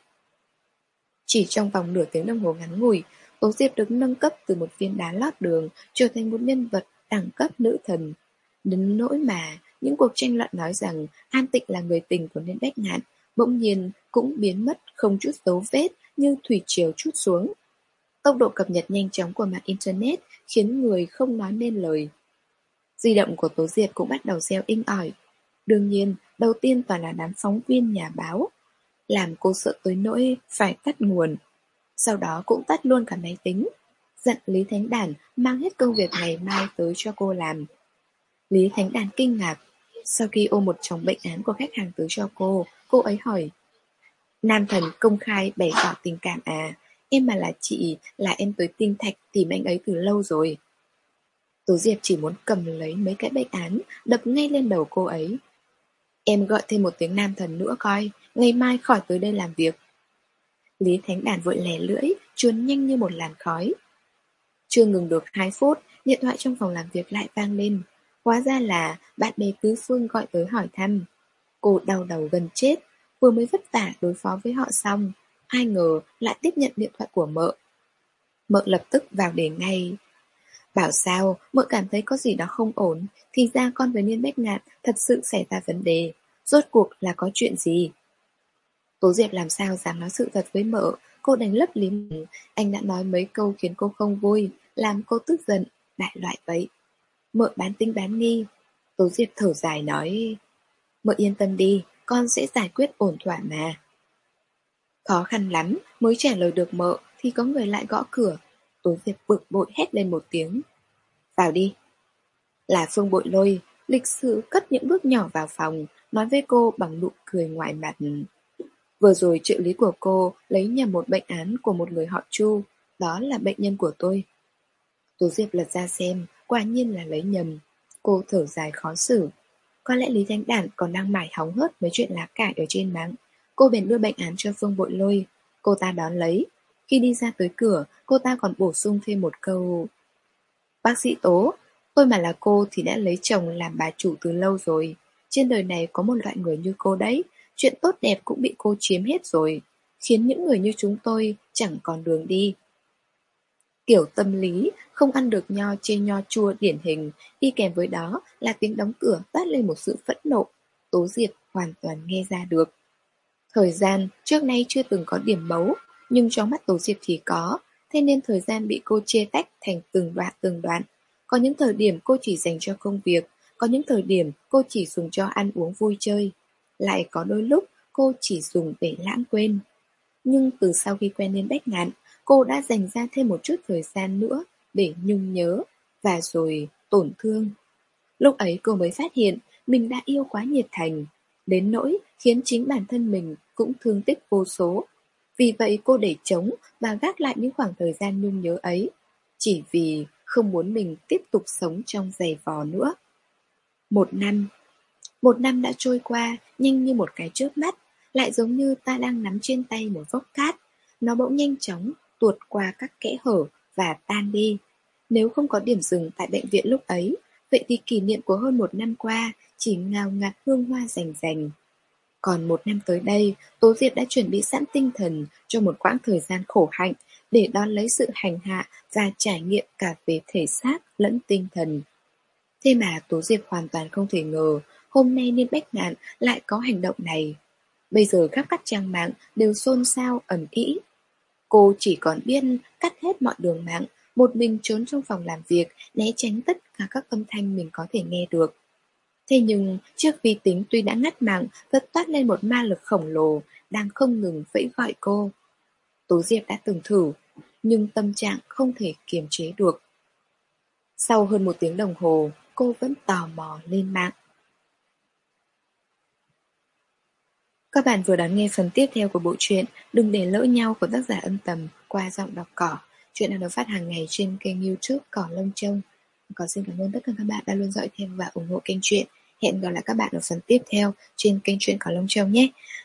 Chỉ trong vòng nửa tiếng đồng hồ ngắn ngủi, Tố Diệp được nâng cấp từ một viên đá lót đường trở thành một nhân vật đẳng cấp nữ thần. Đến nỗi mà những cuộc tranh luận nói rằng An Tịnh là người tình của Niến Bách Ngạn bỗng nhiên cũng biến mất không chút dấu vết như thủy triều trút xuống. Tốc độ cập nhật nhanh chóng của mạng Internet khiến người không nói nên lời. Di động của Tố Diệp cũng bắt đầu reo inh ỏi. Đương nhiên, đầu tiên toàn là đám phóng viên nhà báo, làm cô sợ tới nỗi phải tắt nguồn. Sau đó cũng tắt luôn cả máy tính, dặn Lý Thánh Đản mang hết công việc ngày mai tới cho cô làm. Lý Thánh Đản kinh ngạc. Sau khi ôm một chồng bệnh án của khách hàng tới cho cô, cô ấy hỏi: Nam thần công khai bày tỏ tình cảm à? Em mà là chị, là em tới Tinh Thạch tìm anh ấy từ lâu rồi. Tố Diệp chỉ muốn cầm lấy mấy cái bệnh án, đập ngay lên đầu cô ấy. Em gọi thêm một tiếng nam thần nữa coi, ngày mai khỏi tới đây làm việc. Lý Thánh Đản vội lè lưỡi, chuồn nhanh như một làn khói. Chưa ngừng được hai phút, điện thoại trong phòng làm việc lại vang lên. Hóa ra là bạn bè tứ phương gọi tới hỏi thăm. Cô đau đầu gần chết, vừa mới vất vả đối phó với họ xong, ai ngờ lại tiếp nhận điện thoại của mợ. Mợ lập tức vào đề ngay. Bảo sao, mợ cảm thấy có gì đó không ổn, thì ra con với Niên Bách Ngạn thật sự xảy ra vấn đề. Rốt cuộc là có chuyện gì? Tố Diệp làm sao dám nói sự thật với mợ, cô đánh lấp liếm. Anh đã nói mấy câu khiến cô không vui, làm cô tức giận, đại loại vậy. Mợ bán tính bán nghi. Tố Diệp thở dài nói: Mợ yên tâm đi, con sẽ giải quyết ổn thỏa mà. Khó khăn lắm, mới trả lời được mợ thì có người lại gõ cửa. Tố Diệp bực bội hét lên một tiếng: Vào đi. Là Phương Bội Lôi, lịch sự cất những bước nhỏ vào phòng, nói với cô bằng nụ cười ngoài mặt. Vừa rồi trợ lý của cô lấy nhầm một bệnh án của một người họ Chu, đó là bệnh nhân của tôi. Tố Diệp lật ra xem, quả nhiên là lấy nhầm. Cô thở dài khó xử. Có lẽ Lý Thánh Đản còn đang mải hóng hớt mấy chuyện lá cải ở trên mạng. Cô bèn đưa bệnh án cho Phương Bội Lôi. Cô ta đón lấy. Khi đi ra tới cửa, cô ta còn bổ sung thêm một câu: Bác sĩ Tố, tôi mà là cô thì đã lấy chồng làm bà chủ từ lâu rồi. Trên đời này có một loại người như cô đấy, chuyện tốt đẹp cũng bị cô chiếm hết rồi, khiến những người như chúng tôi chẳng còn đường đi. Kiểu tâm lý không ăn được nho chê nho chua điển hình, đi kèm với đó là tiếng đóng cửa toát lên một sự phẫn nộ. Tố Diệp hoàn toàn nghe ra được. Thời gian trước nay chưa từng có điểm bấu, nhưng trong mắt Tố Diệp thì có, thế nên thời gian bị cô chia tách thành từng đoạn từng đoạn. Có những thời điểm cô chỉ dành cho công việc, có những thời điểm cô chỉ dùng cho ăn uống vui chơi, lại có đôi lúc cô chỉ dùng để lãng quên. Nhưng từ sau khi quen Niên Bách Ngạn, cô đã dành ra thêm một chút thời gian nữa để nhung nhớ, và rồi tổn thương. Lúc ấy cô mới phát hiện mình đã yêu quá nhiệt thành, đến nỗi khiến chính bản thân mình cũng thương tích vô số. Vì vậy cô để trống và gác lại những khoảng thời gian nhung nhớ ấy, chỉ vì không muốn mình tiếp tục sống trong giày vò nữa. Một năm. Một năm đã trôi qua, nhanh như một cái chớp mắt, lại giống như ta đang nắm trên tay một vốc cát. Nó bỗng nhanh chóng tuột qua các kẽ hở và tan đi. Nếu không có điểm dừng tại bệnh viện lúc ấy, vậy thì kỷ niệm của hơn một năm qua chỉ ngào ngạt hương hoa rành rành. Còn một năm tới đây, Tố Diệp đã chuẩn bị sẵn tinh thần cho một quãng thời gian khổ hạnh để đón lấy sự hành hạ và trải nghiệm cả về thể xác lẫn tinh thần. Thế mà Tố Diệp hoàn toàn không thể ngờ hôm nay Niên Bách Ngạn lại có hành động này. Bây giờ khắp các trang mạng đều xôn xao ầm ĩ. Cô chỉ còn biết cắt hết mọi đường mạng, một mình trốn trong phòng làm việc, né tránh tất cả các âm thanh mình có thể nghe được. Thế nhưng chiếc vi tính tuy đã ngắt mạng, vẫn toát lên một ma lực khổng lồ, đang không ngừng vẫy gọi cô. Tố Diệp đã từng thử, nhưng tâm trạng không thể kiềm chế được. Sau hơn một tiếng đồng hồ, cô vẫn tò mò lên mạng. Các bạn vừa đón nghe phần tiếp theo của bộ truyện Đừng để lỡ nhau của tác giả Âm Tầm qua giọng đọc Cỏ. Chuyện đang được phát hàng ngày trên kênh YouTube Cỏ Lông Trông. Còn xin cảm ơn tất cả các bạn đã luôn dõi theo và ủng hộ kênh truyện. Hẹn gặp lại các bạn ở phần tiếp theo trên kênh truyện Cỏ Lông Trông nhé.